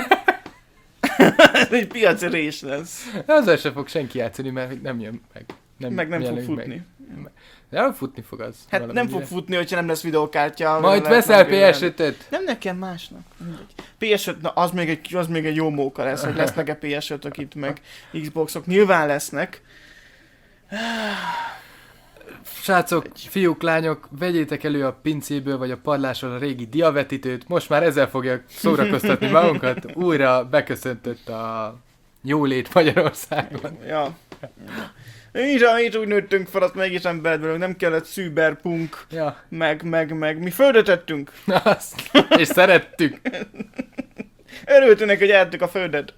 Ez egy piaci rés lesz.
Azzal se fog senki játszani, mert nem jön meg. Nem
Meg nem fog
jelenünk
futni.
Meg. Nem futni fog az.
Hát nem fog futni, hogyha nem lesz videókártya.
Majd
vele
veszel
lehet
pé es
megvédeni.
ötöt?
Nem nekem, másnak. Mindegy. pé es öt, na az még egy, az még egy jó móka lesz, hogy lesznek-e pé es ötök itt, meg Xboxok. Nyilván lesznek.
Srácok, fiúk, lányok, vegyétek elő a pincéből vagy a padlásról a régi diavetítőt, most már ezzel fogja szórakoztatni magunkat. Újra beköszöntött a jólét Magyarországon.
Ja. Mi is, mi is úgy nőttünk fel, azt mégis embert belőlünk, nem kellett szűberpunk,
Ja.
meg, meg, meg. Mi földet ettünk.
Azt. És szerettük.
Örültünk neki, hogy eltük a földet.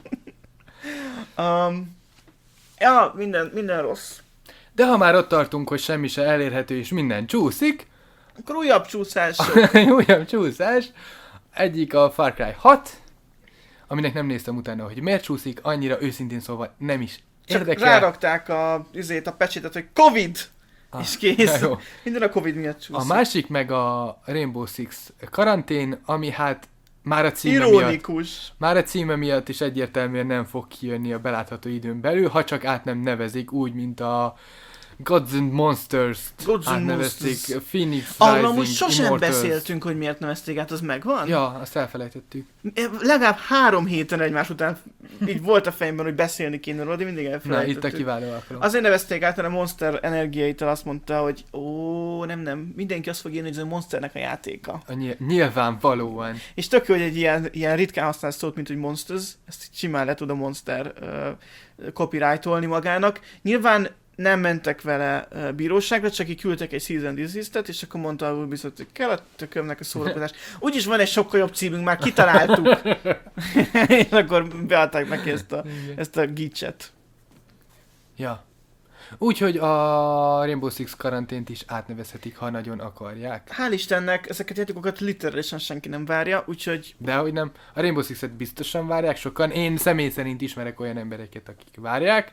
um, ja, minden, minden rossz.
De ha már ott tartunk, hogy semmi se elérhető és minden csúszik,
Akkor újabb csúszás.
újabb csúszás, egyik a Far Cry hat, aminek nem néztem utána, hogy miért csúszik, annyira őszintén szóval nem is
Csak
érdekel.
rárakták a, izét, a pecsétet, hogy Covid!
Ah,
és kész.
jó.
Minden a Covid miatt csúszik.
A másik meg a Rainbow Six karantén, ami hát már a címe miatt,
Ironikus.
már a címe miatt is egyértelműen nem fog kijönni a belátható időn belül, ha csak át nem nevezik úgy, mint a Gods and Monsters-t
Gods and
átnevezték,
Monsters.
Phoenix
Arról
Rising,
most sosem
Immortals.
beszéltünk, hogy miért nevezték át, az megvan?
Ja, azt elfelejtettük.
Legalább három héten egymás után így volt a fejemben, hogy beszélni kéne róla, de mindig
Na,
elfelejtettük.
itt a kiváló alkalom.
Azért nevezték át, mert a Monster energiaitől azt mondta, hogy ó, nem, nem, mindenki azt fog írni, hogy ez a Monsternek a játéka.
A nyilv- nyilvánvalóan.
És tök jó, hogy egy ilyen, ilyen ritkán használ szót, mint hogy Monsters, ezt simán le tud a Monster uh, copyrightolni magának. Nyilván nem mentek vele uh, bíróságra, csak így küldtek egy Cease and Desist-et, és akkor mondta a biztos, hogy kell a tökömnek a szórakozás. Úgyis van egy sokkal jobb címünk, már kitaláltuk. És akkor beadták neki ezt a, ezt a gicset.
Ja. Úgyhogy a Rainbow Six karantént is átnevezhetik, ha nagyon akarják.
Hál' Istennek ezeket a játékokat literálisan senki nem várja, úgyhogy
De hogy nem, a Rainbow Six-et biztosan várják sokan. Én személy szerint ismerek olyan embereket, akik várják.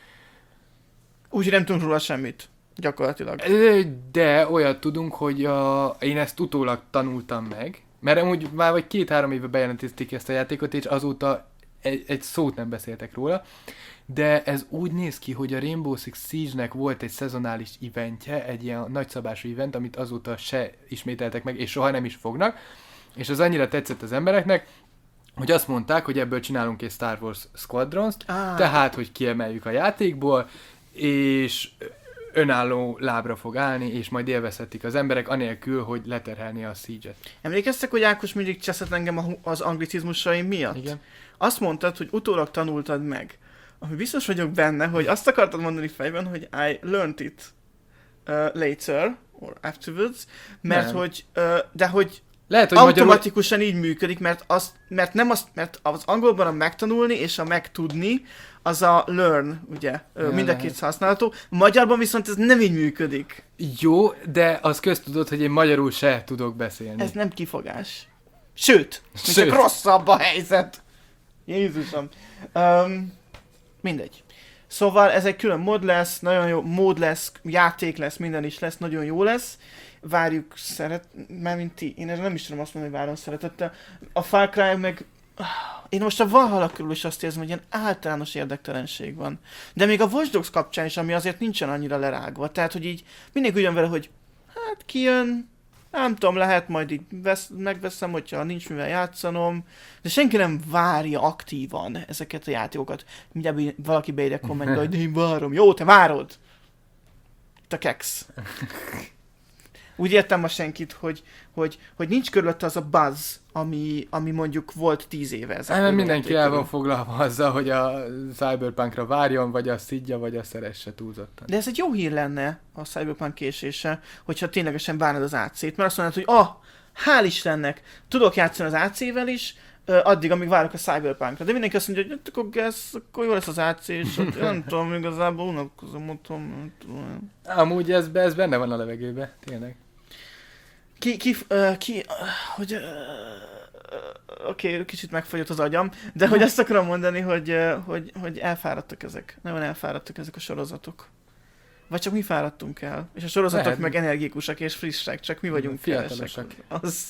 úgy nem tudunk róla semmit. Gyakorlatilag.
Ö, De olyat tudunk, hogy a, én ezt utólag tanultam meg. Mert amúgy már vagy két-három éve bejelentették ezt a játékot, és azóta egy, egy szót nem beszéltek róla. De ez úgy néz ki, hogy a Rainbow Six Siege-nek volt egy szezonális eventje, egy ilyen nagyszabású event, amit azóta se ismételtek meg, és soha nem is fognak. És az annyira tetszett az embereknek, hogy azt mondták, hogy ebből csinálunk egy Star Wars Squadrons-t,
Ah.
tehát, hogy kiemeljük a játékból, és önálló lábra fog állni, és majd élvezhetik az emberek, anélkül, hogy leterhelni a Siege-et.
Emlékeztek, hogy Ákos mindig cseszett engem a hu- az anglicizmusaim miatt?
Igen.
Azt mondtad, hogy utólag tanultad meg. Ami biztos vagyok benne, hogy azt akartad mondani fejben, hogy I learned it uh, later, or afterwards, mert
Nem.
hogy, uh, de hogy
Lehet, hogy magyarul...
automatikusan így működik, mert, azt, mert nem azt, mert az angolban a megtanulni és a megtudni, az a learn, ugye,
Ja,
ja, mind a
lehet.
két használható. Magyarban viszont ez nem így működik.
Jó, de az köztudott, hogy én magyarul se tudok beszélni.
Ez nem kifogás. Sőt, még
Sőt.
csak rosszabb a helyzet. Jézusom. Um, mindegy. Szóval ez egy külön mod lesz, nagyon jó mód lesz, játék lesz, minden is lesz, nagyon jó lesz. Várjuk szeret... Mármint ti. Én erre nem is tudom azt mondani, hogy várom szeretettel. A Far Cry meg... Én most a Valhalla körül is azt érzem, hogy ilyen általános érdektelenség van. De még a Watch Dogs kapcsán is, ami azért nincsen annyira lerágva. Tehát, hogy így mindenki ugyan vele, hogy hát kijön, nem tudom, lehet majd így vesz, megveszem, hogyha nincs mivel játszanom, de senki nem várja aktívan ezeket a játékokat. Mindjárt be- valaki beírja kommentbe, hogy de én várom. Jó, te várod! Te keksz. Úgy értem ma senkit, hogy, hogy, hogy nincs körülötte az a buzz, ami, ami mondjuk volt tíz éve ezelőtt.
Nem, mert mindenki el van foglalva azzal, hogy a Cyberpunkra várjon, vagy a szidja, vagy a szeresse túlzottan.
De ez egy jó hír lenne a Cyberpunk késése, hogyha ténylegesen várnod az á cét, mert azt mondod, hogy ah, hál' Istennek, tudok játszani az á cével is, ö, addig, amíg várok a Cyberpunkra. De mindenki azt mondja, hogy hát akkor gáz, akkor jó lesz az á cé, és ott, nem tudom, igazából unatkozom otthon, nem tudom.
Amúgy ez, ez benne van a levegőbe, tényleg.
Ki, ki, uh, ki, uh, hogy, uh, oké, okay, kicsit megfagyott az agyam, de hogy azt akarom mondani, hogy, uh, hogy, hogy elfáradtak ezek. Nagyon elfáradtak ezek a sorozatok. Vagy csak mi fáradtunk el. És a sorozatok
Lehet.
meg energikusak és frissek, csak mi vagyunk
Fiatalosak.
kevesek. Az.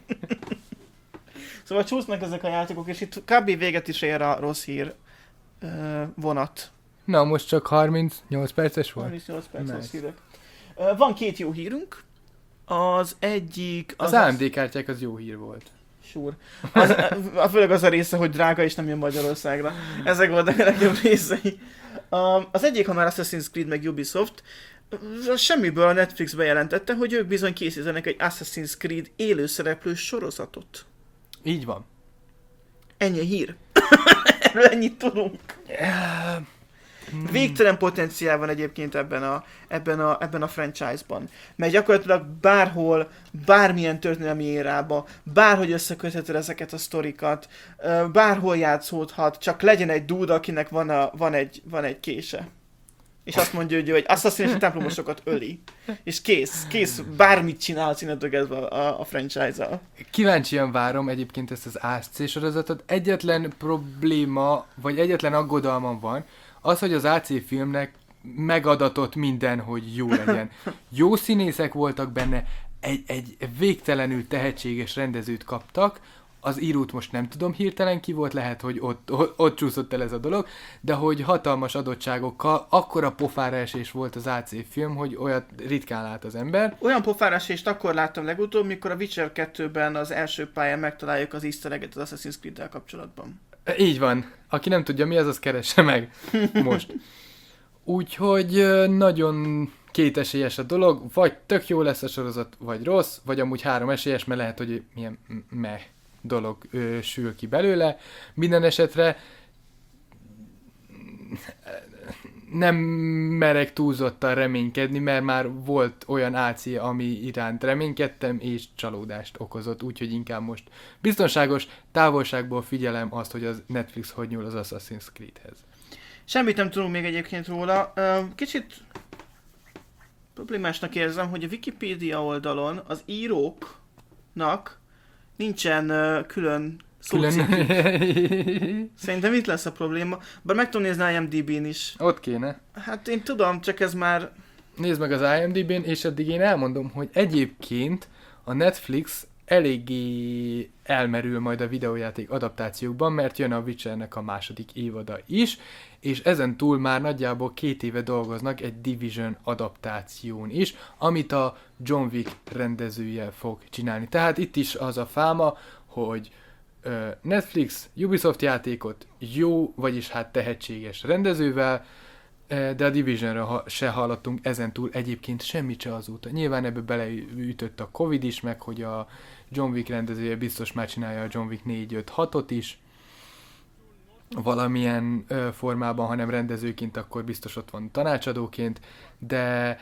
Szóval csúsznak ezek a játékok, és itt kb. Véget is ér a rossz hír uh, vonat.
Na, most csak harmincnyolc perces volt?
harmincnyolc perc
Nice.
rossz hírek. Uh, van két jó hírünk. Az egyik...
Az, az á em dé kártyák az jó hír volt.
Sure. Az, a, főleg az a része, hogy drága és nem jön Magyarországra. Ezek voltak a legjobb részei. Um, az egyik, ha már Assassin's Creed meg Ubisoft, Semmiből a Netflix bejelentette, hogy ők bizony készítenek egy Assassin's Creed élőszereplős sorozatot.
Így van.
Ennyi a hír. Erről ennyit tudunk. Végtelen potenciál van egyébként ebben a, ebben a, ebben a franchise-ban. Mert gyakorlatilag bárhol, bármilyen történelmi érába, bárhogy összekötheted ezeket a sztorikat, bárhol játszódhat, csak legyen egy dude, akinek van, a, van, egy, van egy kése. És azt mondja, hogy ő egy Assassin és a templomosokat öli. És kész, kész, bármit csinálsz innentől a, a franchise-al.
Kíváncsian várom egyébként ezt az á es cé sorozatot. Egyetlen probléma, vagy egyetlen aggodalmam van, az, hogy az á cé filmnek megadatott minden, hogy jó legyen. Jó színészek voltak benne, egy, egy végtelenül tehetséges rendezőt kaptak, az írót most nem tudom hirtelen ki volt, lehet, hogy ott, ott, ott csúszott el ez a dolog, de hogy hatalmas adottságokkal akkora pofára esés volt az á cé film, hogy olyat ritkán lát az ember.
Olyan pofára esést akkor láttam legutóbb, mikor a Witcher kettőben az első pályán megtaláljuk az easter egget az Assassin's Creed-del kapcsolatban.
Így van. Aki nem tudja mi az, az keresse meg most. Úgyhogy nagyon kétesélyes a dolog, vagy tök jó lesz a sorozat, vagy rossz, vagy amúgy három esélyes, mert lehet, hogy milyen meh dolog ö, sül ki belőle. Minden esetre nem merek túlzottan reménykedni, mert már volt olyan á cé, ami iránt reménykedtem, és csalódást okozott, úgyhogy inkább most biztonságos távolságból figyelem azt, hogy az Netflix hogy nyúl az Assassin's Creedhez.
Semmit nem tudunk még egyébként róla. Kicsit problémásnak érzem, hogy a Wikipédia oldalon az íróknak nincsen külön szócikük. Szerintem itt lesz a probléma. Bár meg tudom nézni i em dé bén is.
Ott kéne.
Hát én tudom, csak ez már...
Nézd meg az i em dé bén, és addig én elmondom, hogy egyébként a Netflix eléggé elmerül majd a videójáték adaptációkban, mert jön a Witchernek a második évada is, és ezen túl már nagyjából két éve dolgoznak egy Division adaptáción is, amit a John Wick rendezője fog csinálni. Tehát itt is az a fáma, hogy Netflix Ubisoft játékot jó, vagyis hát tehetséges rendezővel, de a Divisionről se hallottunk ezentúl egyébként semmit se azóta. Nyilván ebbe beleütött a Covid is, meg hogy a John Wick rendezője biztos már csinálja a John Wick négy öt hatot is, valamilyen ö, formában, hanem rendezőként, akkor biztos ott van tanácsadóként, de,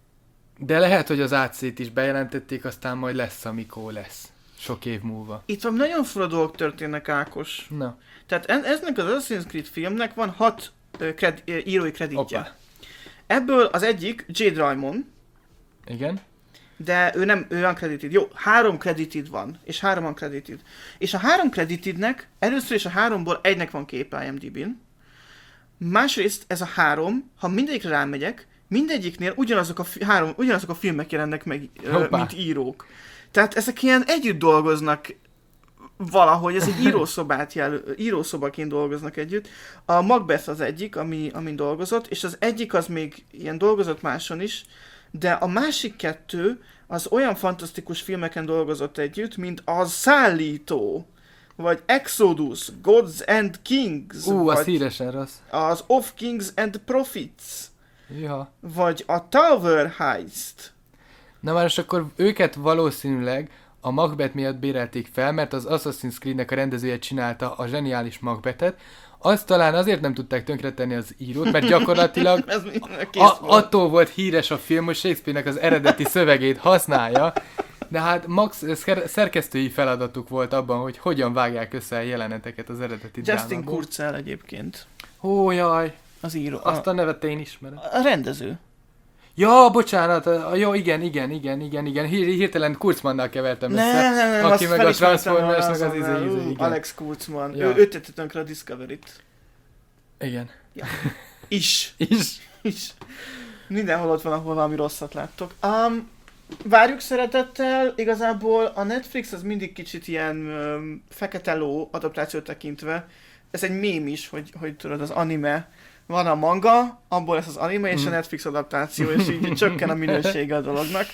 de lehet, hogy az á cét is bejelentették, aztán majd lesz, amikor lesz. Sok év múlva.
Itt van nagyon fura dolgok történnek, Ákos.
Na.
Tehát en- eznek az Assassin's Creed filmnek van hat ö, kred- ö, írói kreditje.
Opa.
Ebből az egyik Jade Raymond.
Igen.
De ő nem, ő uncredited. Jó, három credited van, és három uncredited. És a három creditednek, először is a háromból egynek van képe i em dé bén. Másrészt ez a három, ha mindegyikre rámegyek, mindegyiknél ugyanazok a, fi- három, ugyanazok a filmek jelennek meg, ö, mint írók. Tehát ezek ilyen együtt dolgoznak valahogy, ez egy írószobát jel, írószobaként dolgoznak együtt. A Macbeth az egyik, ami, amin dolgozott, és az egyik az még ilyen dolgozott máson is, de a másik kettő az olyan fantasztikus filmeken dolgozott együtt, mint a Szállító, vagy Exodus, Gods and Kings,
Ú, az
vagy
híresen rossz.
az Of Kings and Prophets,
Ja.
vagy a Tower Heist.
Na már és akkor őket valószínűleg a Macbeth miatt bérelték fel, mert az Assassin's Creed-nek a rendezője csinálta a zseniális Macbethet. Azt talán azért nem tudták tönkretenni az írót, mert gyakorlatilag
Ez
a, attól volt híres a film, hogy Shakespeare-nek az eredeti szövegét használja, de hát max szerkesztői feladatuk volt abban, hogy hogyan vágják össze a jeleneteket az eredeti
Justin
drámából.
Kurzel egyébként,
Ó, jaj,
az író.
azt
A,
a nevet én ismerem.
a rendező.
Ja, bocsánat, a, jó, igen, igen, igen, igen, igen, Hír, hirtelen Kurzmannnal kevertem
Nem,
össze,
nem, nem,
aki
azt
meg a
felismertem,
Transformersnek az
azonnal.
izé, izé,
Ú,
igen.
Alex Kurtzman.
Ja.
Ő, ő tette tönkre a Discovery-t.
Igen.
Ja. Is.
Is.
Is. Mindenhol ott van, ahol valami rosszat láttok. Um, várjuk szeretettel, igazából a Netflix az mindig kicsit ilyen um, fekete ló adaptációt tekintve. Ez egy mém is, hogy, hogy tudod, az anime, van a manga, abból lesz az anime és a Netflix adaptáció, és így csökken a minősége a dolognak.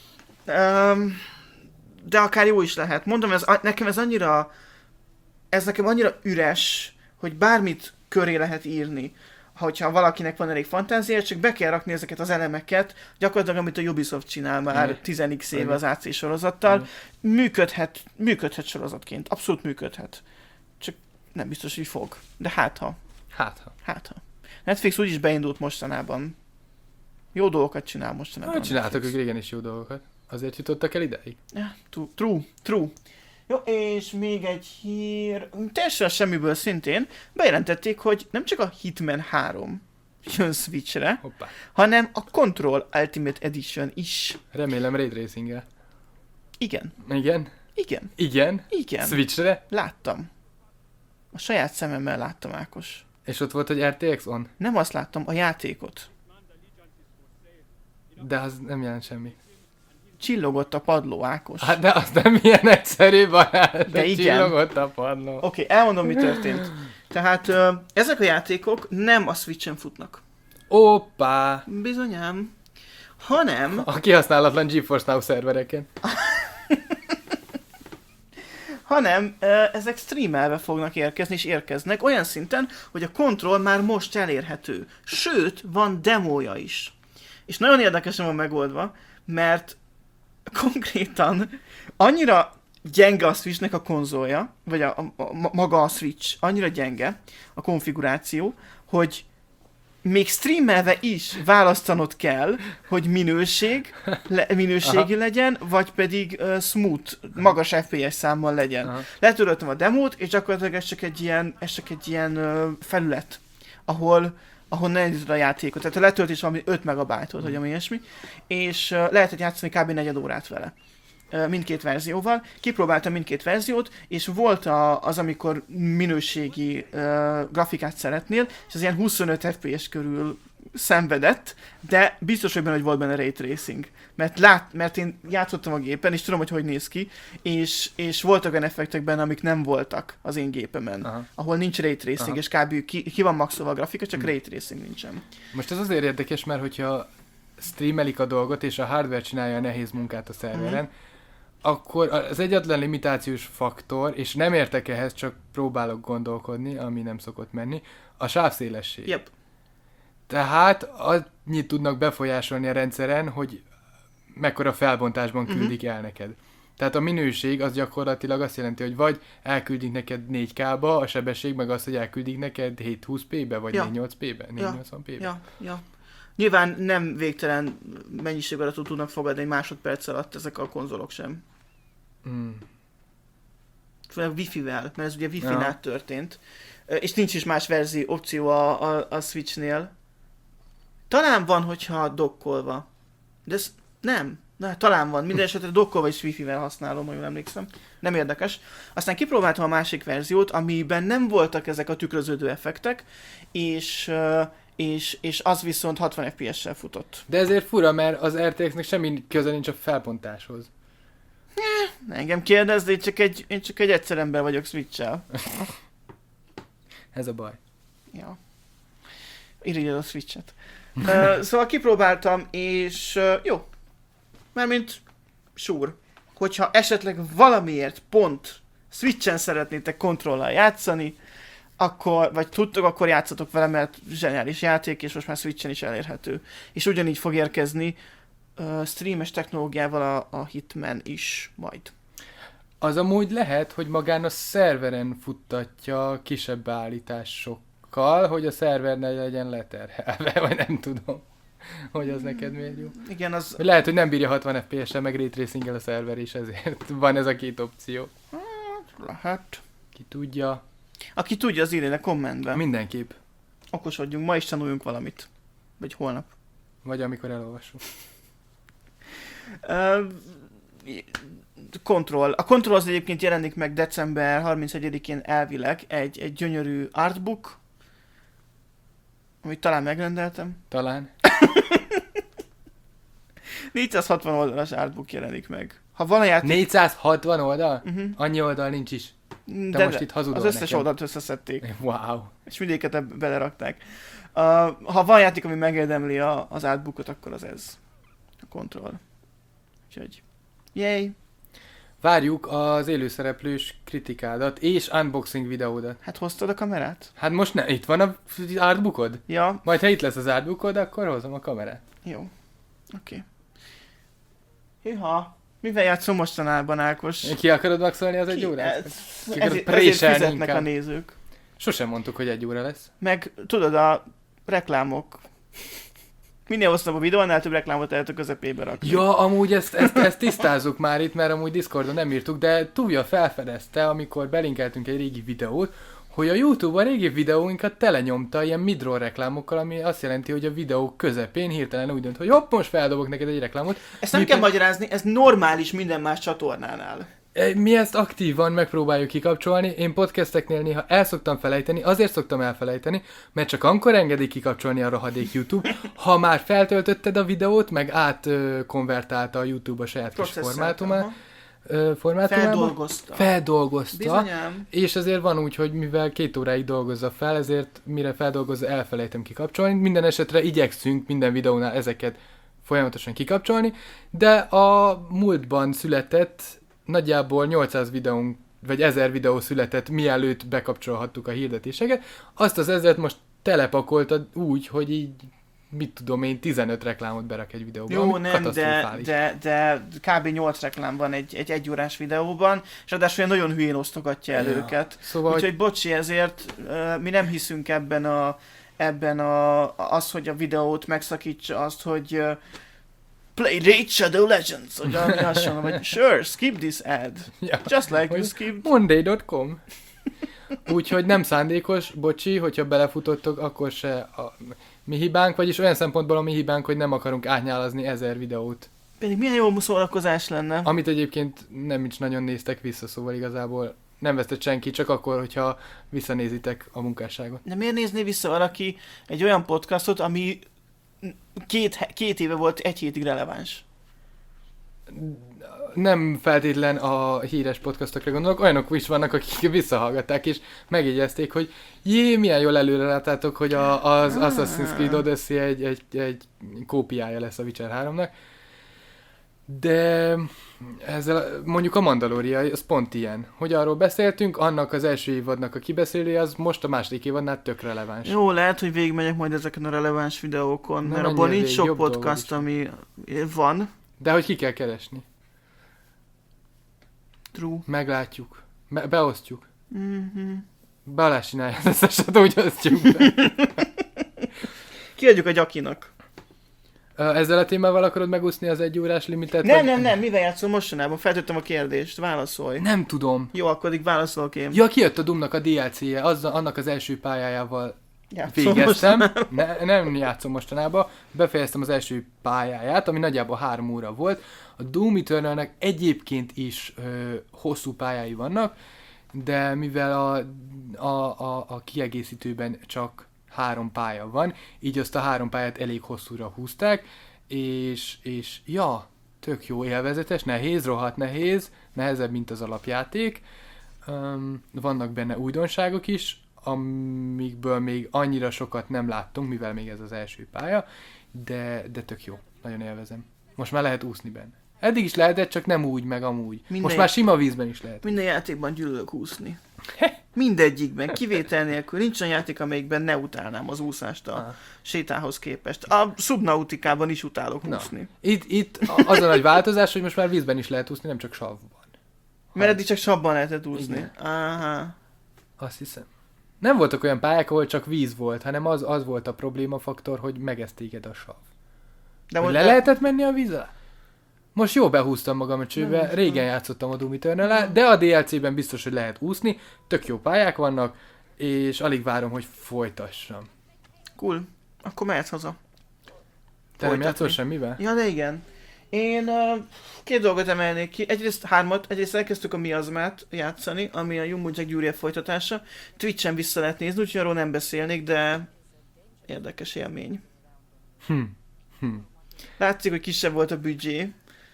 Um, de akár jó is lehet. Mondom, ez, nekem ez annyira, ez nekem annyira üres, hogy bármit köré lehet írni. hogyha valakinek van elég fantáziája, csak be kell rakni ezeket az elemeket, gyakorlatilag amit a Ubisoft csinál már tíz x éve az á cé sorozattal, működhet, működhet sorozatként, abszolút működhet. Csak nem biztos, hogy fog. De hát ha.
Hát ha.
Hát ha. Netflix úgyis beindult mostanában. Jó dolgokat csinál mostanában.
Hát csináltak ők régen is jó dolgokat. Azért jutottak el ideig.
Ja, true, true. Jó, és még egy hír, teljesen semmiből szintén, bejelentették, hogy nem csak a Hitman három jön Switchre,
Hoppá.
hanem a Control Ultimate Edition is.
Remélem Ray Tracing-el.
Igen.
Igen?
Igen.
Igen?
Igen.
Switchre?
Láttam. A saját szememmel láttam, Ákos.
És ott volt, hogy er té exz on?
Nem azt láttam, a játékot.
De az nem jelent semmi.
Csillogott a padló, Ákos.
Hát de az nem ilyen egyszerű, barát. De,
de igen.
Csillogott a padló.
Oké, okay, elmondom, mi történt. Tehát ö, ezek a játékok nem a Switchen futnak.
Oppá!
Bizonyám. Hanem...
A kihasználatlan GeForce Now szervereken.
hanem ö, ezek streamelve fognak érkezni, és érkeznek olyan szinten, hogy a Control már most elérhető. Sőt, van demója is. És nagyon érdekesen van megoldva, mert konkrétan annyira gyenge a Switchnek a konzolja, vagy a, a, a, maga a Switch, annyira gyenge a konfiguráció, hogy még streamelve is választanod kell, hogy minőség, le, minőségi Aha. legyen, vagy pedig uh, smooth, magas ef pé es számmal legyen. Aha. Letöröltem a demót, és gyakorlatilag ez csak egy ilyen, ez csak egy ilyen uh, felület, ahol ahol ne indítod a játékot. Tehát a letöltés valami öt megabájtot, vagy ami ilyesmi, és uh, lehetett játszani kb. negyed órát vele. Uh, mindkét verzióval. Kipróbáltam mindkét verziót, és volt a, az, amikor minőségi uh, grafikát szeretnél, és az ilyen huszonöt ef pé es körül szenvedett, de biztos, hogy benne, hogy volt benne Ray Tracing. Mert, lát, mert én játszottam a gépen, és tudom, hogy hogy néz ki, és, és voltak olyan effektek benne, amik nem voltak az én gépemen. Aha. Ahol nincs Ray Tracing, Aha. és kb. Ki, ki van maxolva a grafika, csak hmm. Ray Tracing nincsen.
Most ez azért érdekes, mert hogyha streamelik a dolgot, és a hardware csinálja a nehéz munkát a szerveren, hmm. akkor az egyetlen limitációs faktor, és nem értek ehhez, csak próbálok gondolkodni, ami nem szokott menni, a sávszélesség.
Yep. Tehát
annyit tudnak befolyásolni a rendszeren, hogy mekkora felbontásban küldik uh-huh. el neked. Tehát a minőség az gyakorlatilag azt jelenti, hogy vagy elküldik neked négy ká-ba, a sebesség meg azt, hogy elküldik neked hétszázhúsz pé-be, vagy ja. négyszáznyolcvan pé-be, négyszáznyolcvan pé-be.
Ja, ja. Nyilván nem végtelen mennyiség adatot tudnak fogadni egy másodperc alatt ezek a konzolok sem. Mm. Főleg Wi-Fi-vel, mert ez ugye Wi-Fi-nál ja. történt. És nincs is más verzió, opció a, a, a Switchnél. Talán van, hogyha dokkolva. De ez nem. Na, talán van. Minden esetre dokkolva is Wi-Fi-vel használom, ha jól emlékszem. Nem érdekes. Aztán kipróbáltam a másik verziót, amiben nem voltak ezek a tükröződő effektek, és, és, és az viszont hatvan ef pé es-sel futott.
De ezért fura, mert az er té exnek semmi köze nincs a felbontáshoz.
Ne, engem kérdezd, én csak egy, én csak egy egyszer ember vagyok Switch-sel.
Ez a baj.
Ja. Irigyed a Switch-et. uh, szóval kipróbáltam, és uh, jó. Mármint sure. Hogyha esetleg valamiért pont Switchen szeretnétek kontrollal játszani, akkor, vagy tudtok, akkor játszatok vele, mert zseniális játék, és most már Switchen is elérhető. És ugyanígy fog érkezni uh, streames technológiával a, a Hitman is majd.
Az amúgy lehet, hogy magán a szerveren futtatja kisebb beállításokkal, hogy a szerver ne legyen leterhelve, vagy nem tudom, hogy az neked miért jó.
Igen, az...
Lehet, hogy nem bírja hatvan ef pé es-sel, meg Ray Tracing-el a szerver, és ezért van ez a két opció.
Lehet.
Ki tudja.
Aki tudja, az írja a kommentben.
Mindenképp.
Okosodjunk, ma is tanuljunk valamit. Vagy holnap.
Vagy amikor elolvassuk.
Uh, Control. A Control az egyébként jelenik meg december harmincegyedikén elvileg egy, egy gyönyörű artbook, amit talán megrendeltem.
Talán.
négyszázhatvan oldalas artbook jelenik meg. Ha van a játék...
négyszázhatvan oldal?
Uh-huh.
Annyi oldal nincs is.
De, de most itt hazudol az összes nekem. Oldalt összeszedték.
Wow.
És mindéket belerakták. Uh, ha van játék, ami megérdemli a, az artbookot, akkor az ez. A Control. Úgyhogy... Yay!
Várjuk az élőszereplős kritikádat és unboxing videódat.
Hát hoztad a kamerát?
Hát most ne, itt van a artbookod?
Ja.
Majd ha itt lesz az artbookod, akkor hozom a kamerát.
Jó. Oké. Okay. Hűha. Mivel játszom mostanában, Ákos?
Ki akarod maxolni az egy órát?
Ez, ezért, ezért fizetnek inkább a nézők.
Sosem mondtuk, hogy egy óra lesz.
Meg tudod, a reklámok. Minél hosszabb a videó, annál több reklámot lehet a közepébe rakni.
Ja, amúgy ezt, ezt, ezt tisztázzuk már itt, mert amúgy Discordon nem írtuk, de Tuvia felfedezte, amikor belinkeltünk egy régi videót, hogy a YouTube a régi videóinkat telenyomta ilyen midroll reklámokkal, ami azt jelenti, hogy a videó közepén hirtelen úgy dönt, hogy hopp, most feldobok neked egy reklámot.
Ezt nem Mi kell pe... magyarázni, ez normális minden más csatornánál.
Mi ezt aktívan megpróbáljuk kikapcsolni, én podcasteknél néha el szoktam felejteni, azért szoktam elfelejteni, mert csak akkor engedik kikapcsolni a rohadék YouTube, ha már feltöltötted a videót, meg átkonvertálta a YouTube a saját kis formátumát. formátumába.
Feldolgozta.
Feldolgozta.
Bizonyám.
És azért van úgy, hogy mivel két óráig dolgozza fel, ezért mire feldolgozza, elfelejtem kikapcsolni. Minden esetre igyekszünk minden videónál ezeket folyamatosan kikapcsolni, de a múltban született nagyjából nyolcszáz videónk, vagy ezer videó született, mielőtt bekapcsolhattuk a hirdetéseket. Azt az ezret most telepakoltad úgy, hogy így, mit tudom én, tizenöt reklámot berak egy videóba.
Jó, nem, de, de, de kb. nyolc reklám van egy, egy egyórás videóban, és ráadásul olyan nagyon hülyén osztogatja el ja. őket. Szóval, úgyhogy hogy... bocsi, ezért uh, mi nem hiszünk ebben a, ebben a, az, hogy a videót megszakítsa azt, hogy uh, play Raid Shadow Legends, hogy ami hasonló, vagy sure, skip this ad. Ja. Just like you skip.
monday dot com Úgyhogy nem szándékos, bocsi, hogyha belefutottok, akkor se a mi hibánk, vagyis olyan szempontból a mi hibánk, hogy nem akarunk átnyálazni ezer videót.
Pedig milyen jó szórakozás lenne.
Amit egyébként nem is nagyon néztek vissza, szóval igazából nem vesztett senki, csak akkor, hogyha visszanézitek a munkásságot.
De miért nézné vissza valaki egy olyan podcastot, ami két, két éve volt egy hétig releváns?
Nem feltétlen a híres podcastokra gondolok, olyanok is vannak, akik visszahallgatták, és megjegyezték, hogy jé, milyen jól előre láttátok, hogy a, az ah. Assassin's Creed Odyssey egy, egy, egy kópiája lesz a Witcher háromnak. De ezzel mondjuk a Mandalória, az pont ilyen. Hogy arról beszéltünk, annak az első évadnak a kibeszélője, az most a második évadnál tök releváns.
Jó, lehet, hogy végigmegyek majd ezeken a releváns videókon, nem, mert abban nincs sok podcast, ami van.
De hogy ki kell keresni.
True.
Meglátjuk. Be- beosztjuk.
Mm-hmm.
Balázs csinálja az összeset, úgy osztjuk be.
Kiadjuk a Gyakinak.
Ezzel a témával akarod megúszni az egy órás limitet?
Nem,
vagy...
nem, nem, mivel játszom mostanában? Feltettem a kérdést, válaszolj.
Nem tudom.
Jó, akkor így válaszolok én.
Ja, kijött a Doomnak a dé el cé-je, azzal, annak az első pályájával
játszom
végeztem. Ne, nem játszom mostanában. Befejeztem az első pályáját, ami nagyjából három óra volt. A Doom Eternalnek egyébként is ö, hosszú pályái vannak, de mivel a, a, a, a kiegészítőben csak három pálya van, így azt a három pályát elég hosszúra húzták, és, és ja, tök jó, élvezetes, nehéz, rohadt nehéz, nehezebb, mint az alapjáték. Um, vannak benne újdonságok is, amikből még annyira sokat nem láttunk, mivel még ez az első pálya, de, de tök jó, nagyon élvezem. Most már lehet úszni benne. Eddig is lehetett, csak nem úgy, meg amúgy. Minden Most már sima vízben is lehet.
Minden játékban gyűlölök úszni. Mindegyikben, kivétel nélkül. Nincs olyan játék, amelyikben ne utálnám az úszást a ah. sétához képest. A Subnautikában is utálok Na. úszni.
Itt, itt az a nagy változás, hogy most már vízben is lehet úszni, nem csak savban.
Mert eddig csak savban lehetett úszni. Aha.
Azt hiszem. Nem voltak olyan pályák, ahol csak víz volt, hanem az, az volt a problémafaktor, hogy megesztéged a sav. De le lehetett menni a víz alá? Most jó behúztam magam a csőbe, nem, régen nem. játszottam a Doom Eternal-el, de a dé el cé-ben biztos, hogy lehet úszni, tök jó pályák vannak, és alig várom, hogy folytassam.
Cool. Akkor mehetsz haza.
Te Folytatni. Nem játszol semmivel?
Ja, de igen. Én uh, két dolgot emelnék ki. Egyrészt hármat, egyrészt elkezdtük a Miazmát játszani, ami a Jumbo Jack Gyuri folytatása. Twitch-en vissza lehet nézni, úgyhogy arról nem beszélnék, de érdekes élmény.
Hm. Hm.
Látszik, hogy kisebb volt a büdzsé,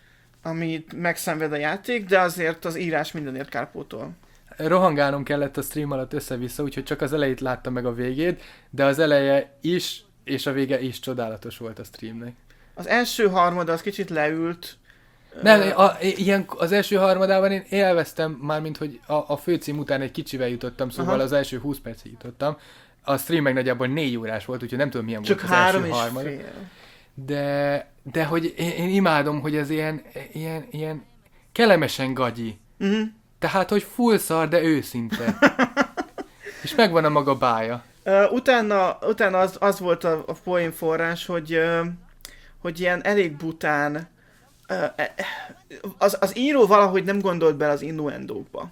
amit megszenved a játék, de azért az írás mindenért kárpótol.
Rohangálnom kellett a stream alatt össze-vissza, úgyhogy csak az elejét láttam meg a végét, de az eleje is, és a vége is csodálatos volt a streamnek.
Az első harmad az kicsit leült,
Nem, a, ilyen, az első harmadában én élveztem, mármint, hogy a, a főcím után egy kicsivel jutottam, szóval Aha. az első húsz percig jutottam. A stream meg nagyjából négy órás volt, úgyhogy nem tudom milyen
Csak
volt az
három
első
és
harmad.
Fél.
De, de hogy én, én imádom, hogy ez ilyen, ilyen, ilyen kellemesen gagyi. Uh-huh. Tehát, hogy full szar, de őszinte. És megvan a maga bája.
Uh, utána utána az, az volt a, a poén forrás, hogy, uh, hogy ilyen elég bután uh, az, az író valahogy nem gondolt bele az innuendókba.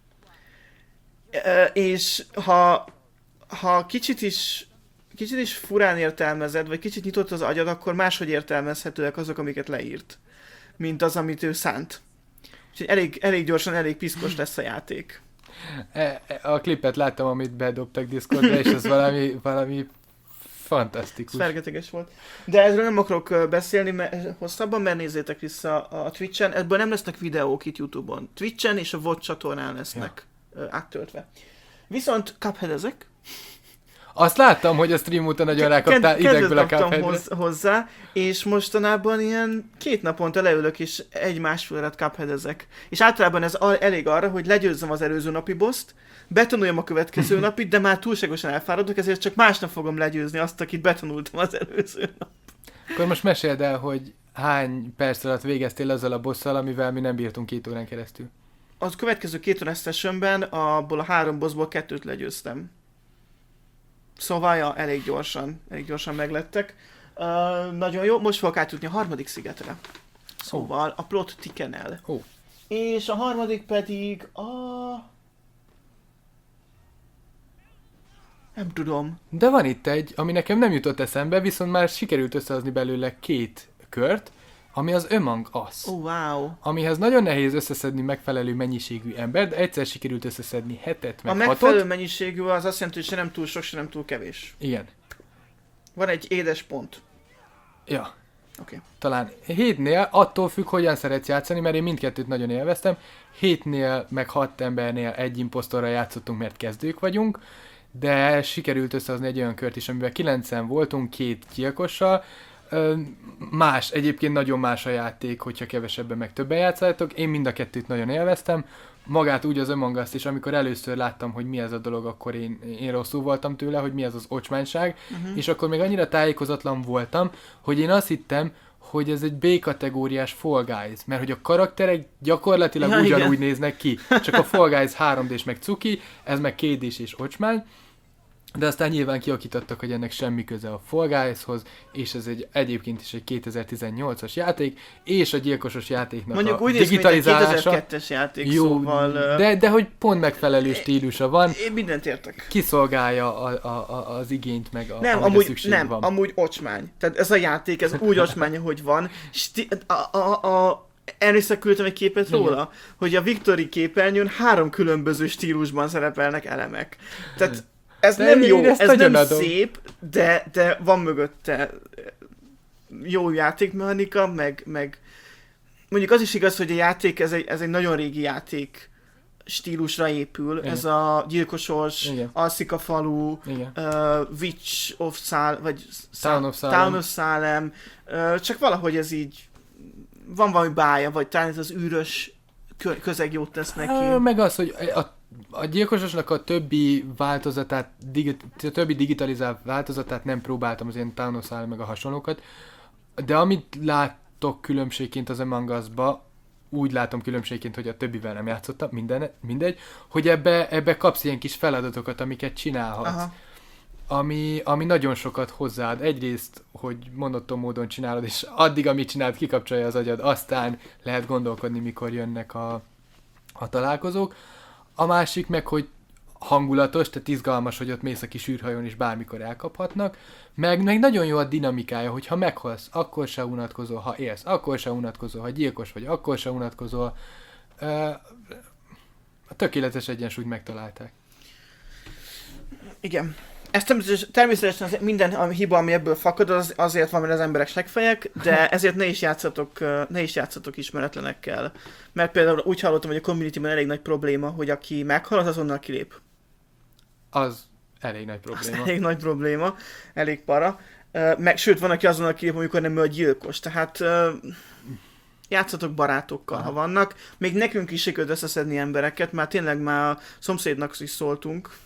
Uh, és ha, ha kicsit is kicsit is furán értelmezed, vagy kicsit nyitott az agyad, akkor máshogy értelmezhetőek azok, amiket leírt, mint az, amit ő szánt. Úgyhogy elég, elég gyorsan, elég piszkos lesz a játék.
A klipet láttam, amit bedobtak Discordra, és ez valami, valami fantasztikus.
Ez fergeteges volt. De ezről nem akarok beszélni mert hosszabban, mert nézzétek vissza a Twitchen. Ebből nem lesznek videók itt YouTube-on. Twitchen és a VOD csatornán lesznek ja. áttöltve. Viszont Cuphead-ezek.
Azt láttam, hogy a stream után nagyon rákaptál idegből a Cupheadre.
Hoz, hozzá, és mostanában ilyen két naponta leülök, és egy-másfél órát Cuphead-ezek. És általában ez elég arra, hogy legyőzzem az előző napi boszt, betanuljam a következő napit, de már túlságosan elfáradok, ezért csak másnap fogom legyőzni azt, akit betanultam az előző nap.
Akkor most meséld el, hogy hány perc alatt végeztél azzal a bosszal, amivel mi nem bírtunk két órán keresztül.
Az következő két órás sessionben abból a három bossból kettőt legyőztem. Szóval ja, elég gyorsan, elég gyorsan meglettek. Uh, nagyon jó, most fogok átjutni a harmadik szigetre. Szóval a plot thicken el.
Oh.
És a harmadik pedig a... Nem tudom.
De van itt egy, ami nekem nem jutott eszembe, viszont már sikerült összehozni belőle két kört, ami az Among Us.
Oh, wow.
Amihez nagyon nehéz összeszedni megfelelő mennyiségű embert, de egyszer sikerült összeszedni hetet, meg
A
hatot.
megfelelő mennyiségű az azt jelenti, hogy se nem túl sok, se nem túl kevés.
Igen.
Van egy édes pont.
Ja.
Oké. Okay.
Talán hétnél, attól függ, hogyan szeretsz játszani, mert én mindkettőt nagyon élveztem. Hétnél, meg hat embernél egy imposztorral játszottunk, mert kezdők vagyunk, de sikerült összehozni egy olyan kört is, amiben kilencen voltunk, két gyilkossal. Más, egyébként nagyon más a játék, hogyha kevesebben meg többen játszátok. Én mind a kettőt nagyon élveztem. Magát úgy az Among Us-t is, amikor először láttam, hogy mi ez a dolog, akkor én, én rosszul voltam tőle, hogy mi ez az ocsmányság, uh-huh. és akkor még annyira tájékozatlan voltam, hogy én azt hittem, hogy ez egy B-kategóriás Fall Guys, mert hogy a karakterek gyakorlatilag ja, ugyanúgy igen. néznek ki, csak a Fall Guys három dés meg cuki, ez meg két dés és ocsmány, de aztán nyilván kiakítottak, hogy ennek semmi köze a Fall Guys-hoz, és ez egy egyébként is egy kétezer-tizennyolcas játék, és a gyilkosos játéknak
mondjuk
a
úgy
digitalizálása.
Mondjuk úgy kétezer-kettes játék, jó, szóval...
De, de hogy pont megfelelő stílusa van.
Én mindent értek.
Kiszolgálja a, a, a, az igényt, meg a,
nem, amúgy, szükség nem, van. amúgy ocsmány. Tehát ez a játék, ez úgy ocsmány, hogy van. Sti- a, a, a, Elnézést, küldtem egy képet róla, igen. hogy a Victory képernyőn három különböző stílusban szerepelnek elemek. Tehát ez de nem jó, ez nem adom. szép, de, de van mögötte jó játékmechanika, meg, meg mondjuk az is igaz, hogy a játék, ez egy, ez egy nagyon régi játék stílusra épül. Igen. Ez a gyilkosos, alszik a falu, uh, Witch of Salem, vagy
Town of Salem,
Town of Salem. Uh, csak valahogy ez így van valami bája, vagy talán ez az űrös közeg jót tesz neki.
Uh, meg az, hogy a A gyilkososnak a többi változatát, digi- a többi digitalizált változatát nem próbáltam, az ilyen Town of Salem meg a hasonlókat, de amit látok különbségként az Among Us-ba, úgy látom különbségként, hogy a többivel nem játszottam, minden, mindegy, hogy ebbe, ebbe kapsz ilyen kis feladatokat, amiket csinálhatsz. Ami, ami nagyon sokat hozzáad. Egyrészt, hogy monoton módon csinálod, és addig, amit csinálod, kikapcsolja az agyad, aztán lehet gondolkodni, mikor jönnek a, a találkozók. A másik meg, hogy hangulatos, tehát izgalmas, hogy ott mész a kis űrhajón is bármikor elkaphatnak, meg, meg nagyon jó a dinamikája, hogy ha meghalsz, akkor se unatkozol, ha élsz, akkor se unatkozol, ha gyilkos vagy, akkor se unatkozol. A tökéletes egyensúlyt megtalálták.
Igen. Ez természetesen minden a hiba, ami ebből fakad, az azért van, mert az emberek seggfejek, de ezért ne is játszatok, ne is játszatok ismeretlenekkel. Mert például úgy hallottam, hogy a communityben elég nagy probléma, hogy aki meghal, az azonnal kilép.
Az elég nagy probléma.
Az elég nagy probléma, elég para. Meg, sőt, van, aki azonnal kilép, amikor nem ő a gyilkos. Tehát játszatok barátokkal,
Aha.
ha vannak. Még nekünk is sikerült összeszedni embereket, már tényleg már a szomszédnak is szóltunk.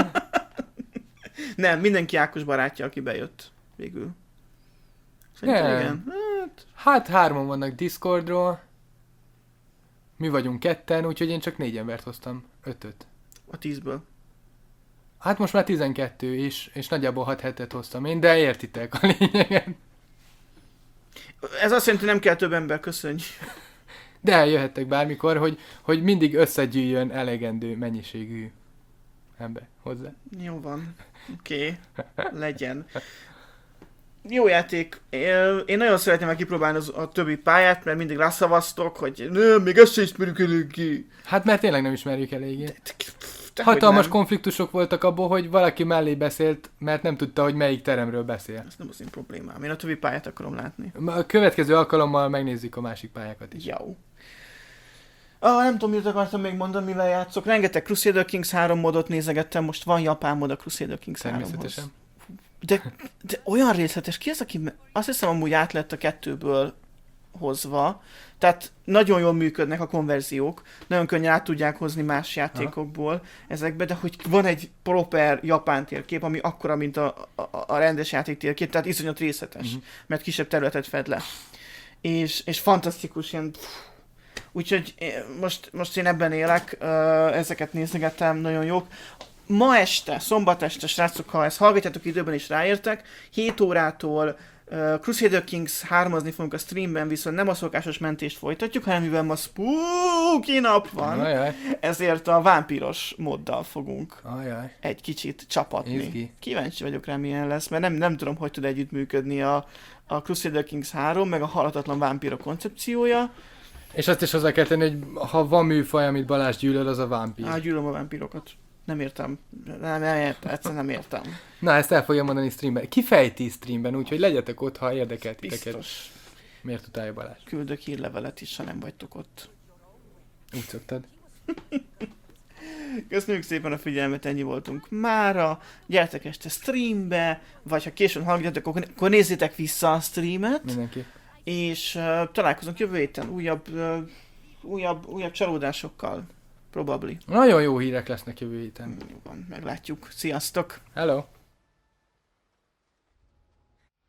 Nem, mindenki Ákos barátja, aki bejött végül. Szerintem
Nem.
igen. Hát,
Hát hárman vannak Discordról, mi vagyunk ketten, úgyhogy én csak négy embert hoztam, ötöt.
a tízből.
Hát most már tizenkettő is, és nagyjából hat hetet hoztam én, de értitek a lényeget.
Ez azt jelenti, hogy nem kell több ember, köszönj.
De jöhettek bármikor, hogy, hogy mindig összegyűjjön elegendő mennyiségű ember hozzá.
Jó van. Oké. Okay. Legyen. Jó játék. Én nagyon szeretném meg kipróbálni az, a többi pályát, mert mindig rászavaztok, hogy nem, még ezt sem ismerjük eléggé.
Hát mert tényleg nem ismerjük eléggé.
De
Hatalmas konfliktusok voltak abból, hogy valaki mellé beszélt, mert nem tudta, hogy melyik teremről beszél.
Ez nem az én problémám. Én a többi pályát akarom látni.
A következő alkalommal megnézzük a másik pályákat is.
Jó. Ah, nem tudom, mit akartam még mondani, mivel játszok. Rengeteg Crusader Kings három modot nézegettem, most van japán mod a Crusader Kings háromhoz.
Természetesen.
De, de olyan részletes, ki az, aki azt hiszem amúgy át lett a kettőből hozva, tehát nagyon jól működnek a konverziók, nagyon könnyen át tudják hozni más játékokból Aha. ezekbe, de hogy van egy proper japán térkép, ami akkora, mint a, a, a rendes játék térkép, tehát iszonyat részletes, uh-huh. mert kisebb területet fed le. És, és fantasztikus, ilyen... Úgyhogy most, most én ebben élek, ezeket nézegettem, nagyon jók. Ma este, szombat este, srácok, ha ezt hallgatjátok időben is ráértek, hét órától uh, Crusader Kings hármazni fogunk a streamben, viszont nem a szokásos mentést folytatjuk, hanem mivel ma spooky nap van,
Ajaj.
ezért a vámpíros moddal fogunk
Ajaj.
egy kicsit csapatni.
Izgi.
Kíváncsi vagyok rá, milyen lesz, mert nem, nem tudom, hogy tud együttműködni a, a Crusader Kings három, meg a halhatatlan vámpírok koncepciója.
És azt is hozzá kell tenni, hogy ha van műfaj, amit Balázs gyűlöl, az a vámpír.
Á, gyűlöm a vámpírokat. Nem értem. Nem, nem értem. Egyszerűen nem értem.
Na, ezt el fogja mondani streamben. Kifejti streamben, úgyhogy legyetek ott, ha érdekel titeket.
Biztos.
Miért utálja Balázs?
Küldök hírlevelet is, ha nem vagytok ott.
Úgy szoktad.
Köszönjük szépen a figyelmet, ennyi voltunk mára. Gyertek este streambe, vagy ha későn hallgatjátok, akkor, akkor nézzétek vissza a streamet.
Mindenki.
És uh, találkozunk jövő héten újabb, uh, újabb, újabb csalódásokkal. Probably.
Nagyon jó hírek lesznek jövő héten.
Jó van, meglátjuk. Sziasztok!
Hello!